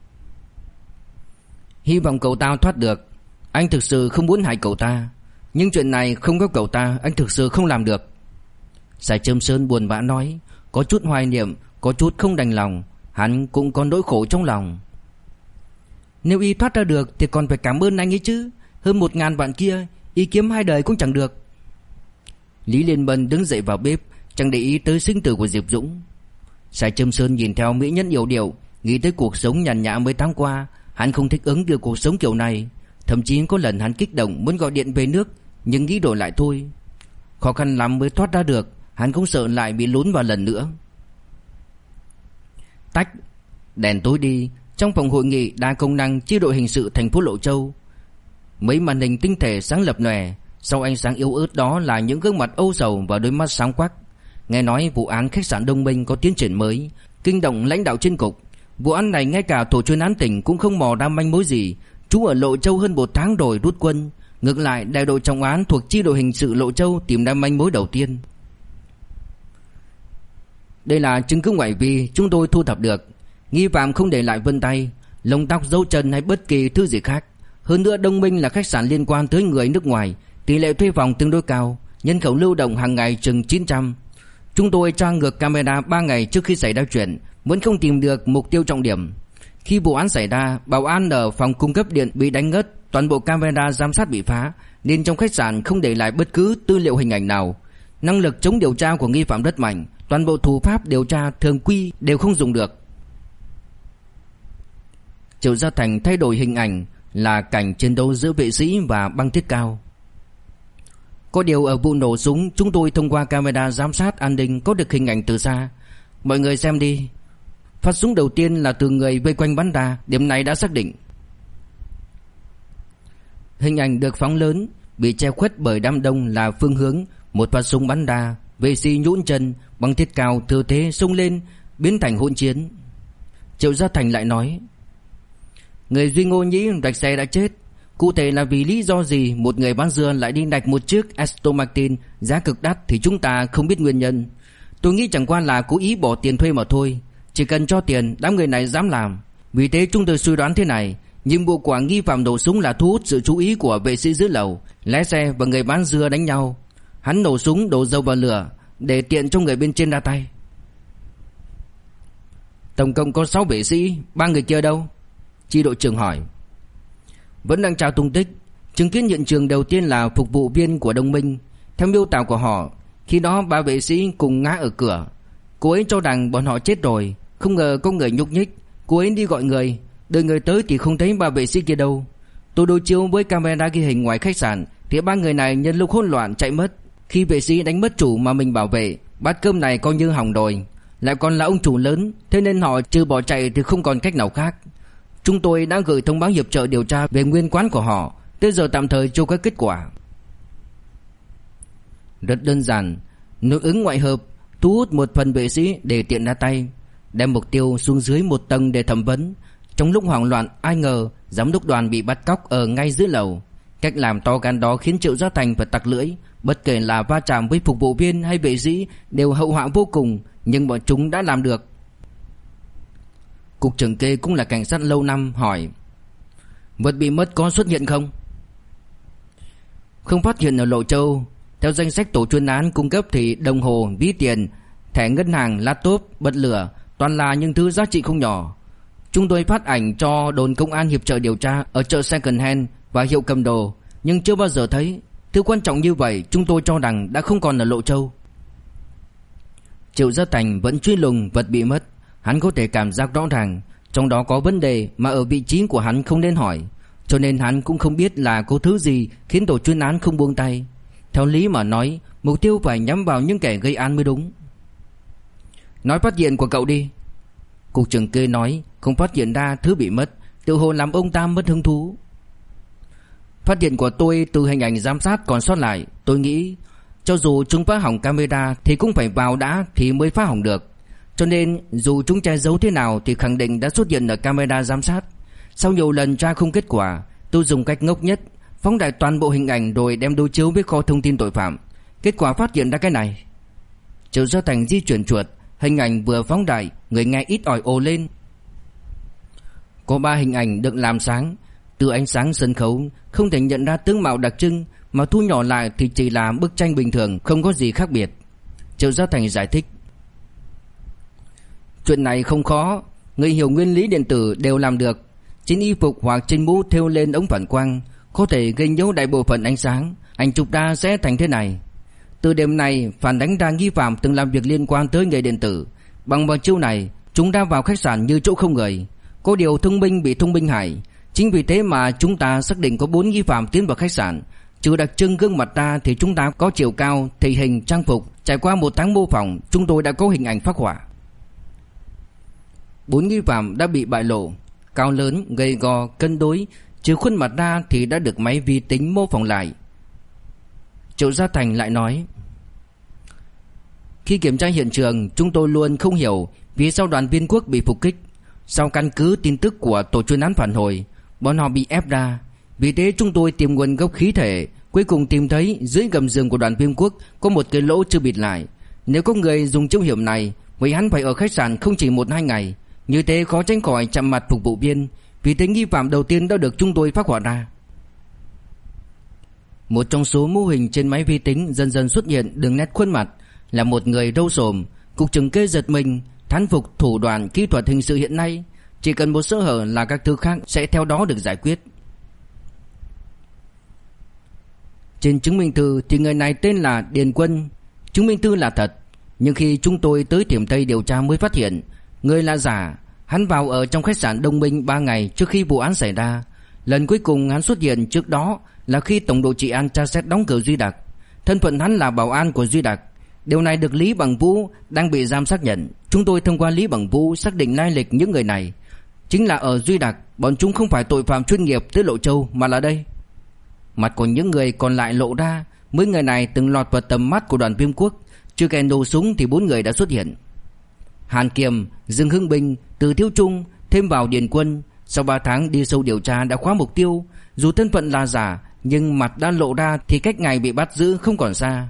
"Hy vọng cậu ta thoát được. Anh thực sự không muốn hại cậu ta. Nhưng chuyện này không có cậu ta anh thực sự không làm được." Sài Trâm Sơn buồn bã nói, có chút hoài niệm, có chút không đành lòng. Hắn cũng có nỗi khổ trong lòng. "Nếu y thoát ra được thì còn phải cảm ơn anh ấy chứ. Hơn 1.000 vạn kia y kiếm 2 đời cũng chẳng được." Lý Liên Mân đứng dậy vào bếp, chẳng để ý tới sinh tử của Diệp Dũng. Sài Trâm Sơn nhìn theo mỹ nhân yểu điệu, nghĩ tới cuộc sống nhàn nhã mấy tháng qua. Hắn không thích ứng được cuộc sống kiểu này. Thậm chí có lần hắn kích động muốn gọi điện về nước, nhưng nghĩ đổi lại thôi. Khó khăn lắm mới thoát ra được. Hắn cũng sợ lại bị lún vào lần nữa. Tách. Đèn tối đi. Trong phòng hội nghị đa công năng chi đội hình sự thành phố Lộ Châu, mấy màn hình tinh thể sáng lập lòe. Sau ánh sáng yếu ớt đó là những gương mặt âu sầu và đôi mắt sáng quắc. Nghe nói vụ án khách sạn Đông Minh có tiến triển mới, kinh động lãnh đạo trên cục. Vụ án này ngay cả tổ chuyên án tỉnh cũng không mò ra manh mối gì. Chú ở Lộ Châu hơn 1 tháng rồi rút quân. Ngược lại đại đội trọng án thuộc chi đội hình sự Lộ Châu tìm ra manh mối đầu tiên. Đây là chứng cứ ngoại vi chúng tôi thu thập được. Nghi phạm không để lại vân tay, lông tóc, dấu chân hay bất kỳ thứ gì khác. Hơn nữa Đông Minh là khách sạn liên quan tới người nước ngoài, tỷ lệ thuê phòng tương đối cao, nhân khẩu lưu động hàng ngày chừng 900. Chúng tôi tra ngược camera 3 ngày trước khi xảy ra chuyện, vẫn không tìm được mục tiêu trọng điểm. Khi vụ án xảy ra, bảo an ở phòng cung cấp điện bị đánh ngất, toàn bộ camera giám sát bị phá, nên trong khách sạn không để lại bất cứ tư liệu hình ảnh nào. Năng lực chống điều tra của nghi phạm rất mạnh, toàn bộ thủ pháp điều tra thường quy đều không dùng được. Triệu Gia Thành thay đổi hình ảnh là cảnh chiến đấu giữa vệ sĩ và băng thiết cao. Có điều ở vụ nổ súng, chúng tôi thông qua camera giám sát an ninh có được hình ảnh từ xa. Mọi người xem đi. Phát súng đầu tiên là từ người vây quanh bắn ra, điểm này đã xác định. Hình ảnh được phóng lớn, bị che khuất bởi đám đông là phương hướng một phát súng bắn ra. Vệ sĩ nhũn chân, băng thiết cao thừa thế xông lên, biến thành hỗn chiến. Triệu Gia Thành lại nói, người Duy Ngô Nhĩ rạch xe đã chết. Cụ thể là vì lý do gì một người bán dưa lại đi đặt một chiếc Aston Martin giá cực đắt thì chúng ta không biết nguyên nhân. Tôi nghĩ chẳng qua là cố ý bỏ tiền thuê mà thôi. Chỉ cần cho tiền, đám người này dám làm. Vì thế chúng tôi suy đoán thế này, nhiệm vụ của nghi phạm nổ súng là thu hút sự chú ý của vệ sĩ dưới lầu, lái xe và người bán dưa đánh nhau. Hắn nổ súng đổ dầu vào lửa để tiện cho người bên trên ra tay. Tổng cộng có 6 vệ sĩ, 3 người kia đâu? Chi đội trưởng hỏi. Vẫn đang tra tung tích. Chứng kiến hiện trường đầu tiên là phục vụ viên của Đông Minh. Theo miêu tả của họ, Khi đó ba vệ sĩ cùng ngã ở cửa. Cô ấy cho rằng bọn họ chết rồi, không ngờ có người nhúc nhích. Cô ấy đi gọi người, đợi người tới thì không thấy ba vệ sĩ kia đâu. Tôi đối chiếu với camera ghi hình ngoài khách sạn thì ba người này nhân lúc hỗn loạn chạy mất. Khi vệ sĩ đánh mất chủ mà mình bảo vệ, bát cơm này coi như hỏng rồi. Lại còn là ông chủ lớn, thế nên họ trừ bỏ chạy thì không còn cách nào khác. Chúng tôi đã gửi thông báo hiệp trợ điều tra về nguyên quán của họ, tới giờ tạm thời chưa có kết quả. Rất đơn giản, nội ứng ngoại hợp, thu hút một phần vệ sĩ để tiện ra tay, đem mục tiêu xuống dưới một tầng để thẩm vấn. Trong lúc hoảng loạn, ai ngờ giám đốc đoàn bị bắt cóc ở ngay dưới lầu. Cách làm to gan đó khiến Triệu Gia Thành phải tặc lưỡi. Bất kể là va chạm với phục vụ viên hay vệ sĩ đều hậu họa vô cùng, nhưng bọn chúng đã làm được. Cục trưởng Kê cũng là cảnh sát lâu năm hỏi: vật bị mất có xuất hiện không? Không phát hiện ở Lộ Châu. Theo danh sách tổ chuyên án cung cấp thì đồng hồ, ví tiền, thẻ ngân hàng, laptop, bật lửa toàn là những thứ giá trị không nhỏ. Chúng tôi phát ảnh cho đồn công an hiệp trợ điều tra ở chợ second hand và hiệu cầm đồ, nhưng chưa bao giờ thấy. Thứ quan trọng như vậy chúng tôi cho rằng đã không còn ở Lộ Châu. Triệu Gia Thành vẫn truy lùng vật bị mất. Hắn có thể cảm giác rõ ràng trong đó có vấn đề mà ở vị trí của hắn không nên hỏi, cho nên hắn cũng không biết là có thứ gì khiến tổ chuyên án không buông tay. Theo lý mà nói, mục tiêu phải nhắm vào những kẻ gây án mới đúng. Nói phát hiện của cậu đi. Cục trưởng Kê nói không phát hiện ra thứ bị mất, tự hồ làm ông ta mất hứng thú. Phát hiện của tôi từ hình ảnh giám sát còn sót lại. Tôi nghĩ cho dù chúng phá hỏng camera thì cũng phải vào đã thì mới phá hỏng được. Cho nên dù chúng che giấu thế nào thì khẳng định đã xuất hiện ở camera giám sát. Sau nhiều lần tra không kết quả, tôi dùng cách ngốc nhất, phóng đại toàn bộ hình ảnh rồi đem đối chiếu với kho thông tin tội phạm. Kết quả phát hiện ra cái này. Triệu Gia Thành di chuyển chuột, hình ảnh vừa phóng đại, người nghe ít ỏi ồ lên. Có 3 hình ảnh được làm sáng. Từ ánh sáng sân khấu không thể nhận ra tướng mạo đặc trưng, mà thu nhỏ lại thì chỉ là bức tranh bình thường, không có gì khác biệt. Triệu Gia Thành giải thích: chuyện này không khó, người hiểu nguyên lý điện tử đều làm được. Trên y phục hoặc trên mũ thêu lên ống phản quang có thể gây nhiễu đại bộ phận ánh sáng. Ảnh chụp ra sẽ thành thế này. Từ điểm này phản đánh ra nghi phạm từng làm việc liên quan tới nghề điện tử. Bằng vào chiêu này chúng đã vào khách sạn như chỗ không người. Có điều thông minh bị thông minh hại. Chính vì thế mà chúng ta xác định có 4 nghi phạm tiến vào khách sạn. Trừ đặc trưng gương mặt ra thì chúng ta có chiều cao, thể hình, trang phục. Trải qua 1 tháng mô phỏng, chúng tôi đã có hình ảnh phác họa. 4 nghi phạm đã bị bại lộ. Cao lớn, gầy gò, cân đối, trừ khuôn mặt ra thì đã được máy vi tính mô phỏng lại. Triệu Gia Thành lại nói: khi kiểm tra hiện trường, chúng tôi luôn không hiểu vì sao đoàn viên quốc bị phục kích. Sau căn cứ tin tức của tổ chuyên án phản hồi, bọn họ bị ép ra. Vì thế chúng tôi tìm nguồn gốc khí thể, cuối cùng tìm thấy dưới gầm giường của đoàn viên quốc có một cái lỗ chưa bịt lại. Nếu có người dùng chiêu hiểm này, vậy hắn phải ở khách sạn không chỉ 1-2 ngày. Như thế khó tránh khỏi chạm mặt phục vụ viên. Vì thế nghi phạm đầu tiên đã được chúng tôi phác họa ra. Một trong số mô hình trên máy vi tính dần dần xuất hiện đường nét khuôn mặt là một người râu xồm. Cục trưởng Kê giật mình, thán phục thủ đoạn kỹ thuật hình sự hiện nay. Chỉ cần một sơ hở là các thứ khác sẽ theo đó được giải quyết. Trên chứng minh thư thì người này tên là Điền Quân. Chứng minh thư là thật, nhưng khi chúng tôi tới Tiềm Tây điều tra mới phát hiện người là giả. Hắn vào ở trong khách sạn Đông Minh 3 ngày trước khi vụ án xảy ra. Lần cuối cùng hắn xuất hiện trước đó là khi tổng đội trị an tra xét đóng cửa Duy Đặc. Thân phận hắn là bảo an của Duy Đặc. Điều này được Lý Bằng Vũ đang bị giam xác nhận. Chúng tôi thông qua Lý Bằng Vũ xác định lai lịch những người này. Chính là ở Duy Đặc, bọn chúng không phải tội phạm chuyên nghiệp tới Lộ Châu mà là đây. Mặt của những người còn lại lộ ra. Mấy người này từng lọt vào tầm mắt của đoàn Viêm Quốc. Chưa kèn nổ súng thì 4 người đã xuất hiện: Hàn Kiềm, Dương Hưng Bình, Từ Thiếu Trung, thêm vào Điền Quân. Sau 3 tháng đi sâu điều tra đã khóa mục tiêu. Dù thân phận là giả nhưng mặt đã lộ ra thì cách ngày bị bắt giữ không còn xa.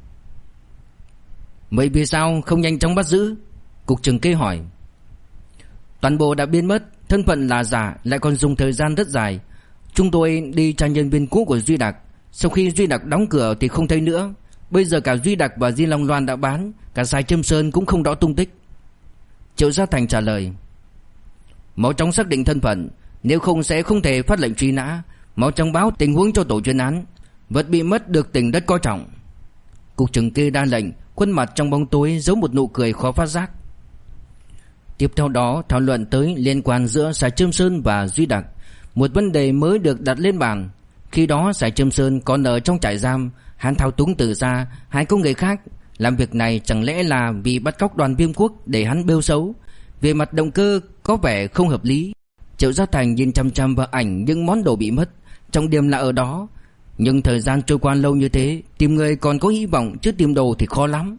Vậy vì sao không nhanh chóng bắt giữ? Cục trưởng Kê hỏi. Toàn bộ đã biến mất, thân phận là giả lại còn dùng thời gian rất dài. Chúng tôi đi tra nhân viên cũ của Duy Đặc. Sau khi Duy Đặc đóng cửa thì không thấy nữa. Bây giờ cả Duy Đặc và Di Long Loan đã bán. Cả Sài Trâm Sơn cũng không rõ tung tích. Triệu Gia Thành trả lời: mau chóng xác định thân phận, nếu không sẽ không thể phát lệnh truy nã. Mau chóng báo tình huống cho tổ chuyên án. Vật bị mất được tỉnh rất coi trọng. Cục trưởng kia ra lệnh, khuôn mặt trong bóng tối giấu một nụ cười khó phát giác. Tiếp theo đó thảo luận tới liên quan giữa Sài Trơm Sơn và Duy Đặc. Một vấn đề mới được đặt lên bàn. Khi đó Sài Trơm Sơn còn ở trong trại giam, hắn thao túng từ xa hai công nghệ khác. Làm việc này chẳng lẽ là vì bắt cóc Đoàn Viêm Quốc để hắn bêu xấu? Về mặt động cơ có vẻ không hợp lý. Triệu Gia Thành nhìn chăm chăm vào ảnh những món đồ bị mất, trọng điểm là ở đó. Nhưng thời gian trôi qua lâu như thế, tìm người còn có hy vọng, chứ tìm đồ thì khó lắm.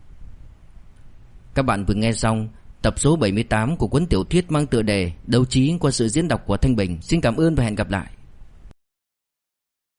Các bạn vừa nghe xong tập số 78 của cuốn tiểu thuyết mang tựa đề Đấu trí qua sự diễn đọc của Thanh Bình. Xin cảm ơn và hẹn gặp lại.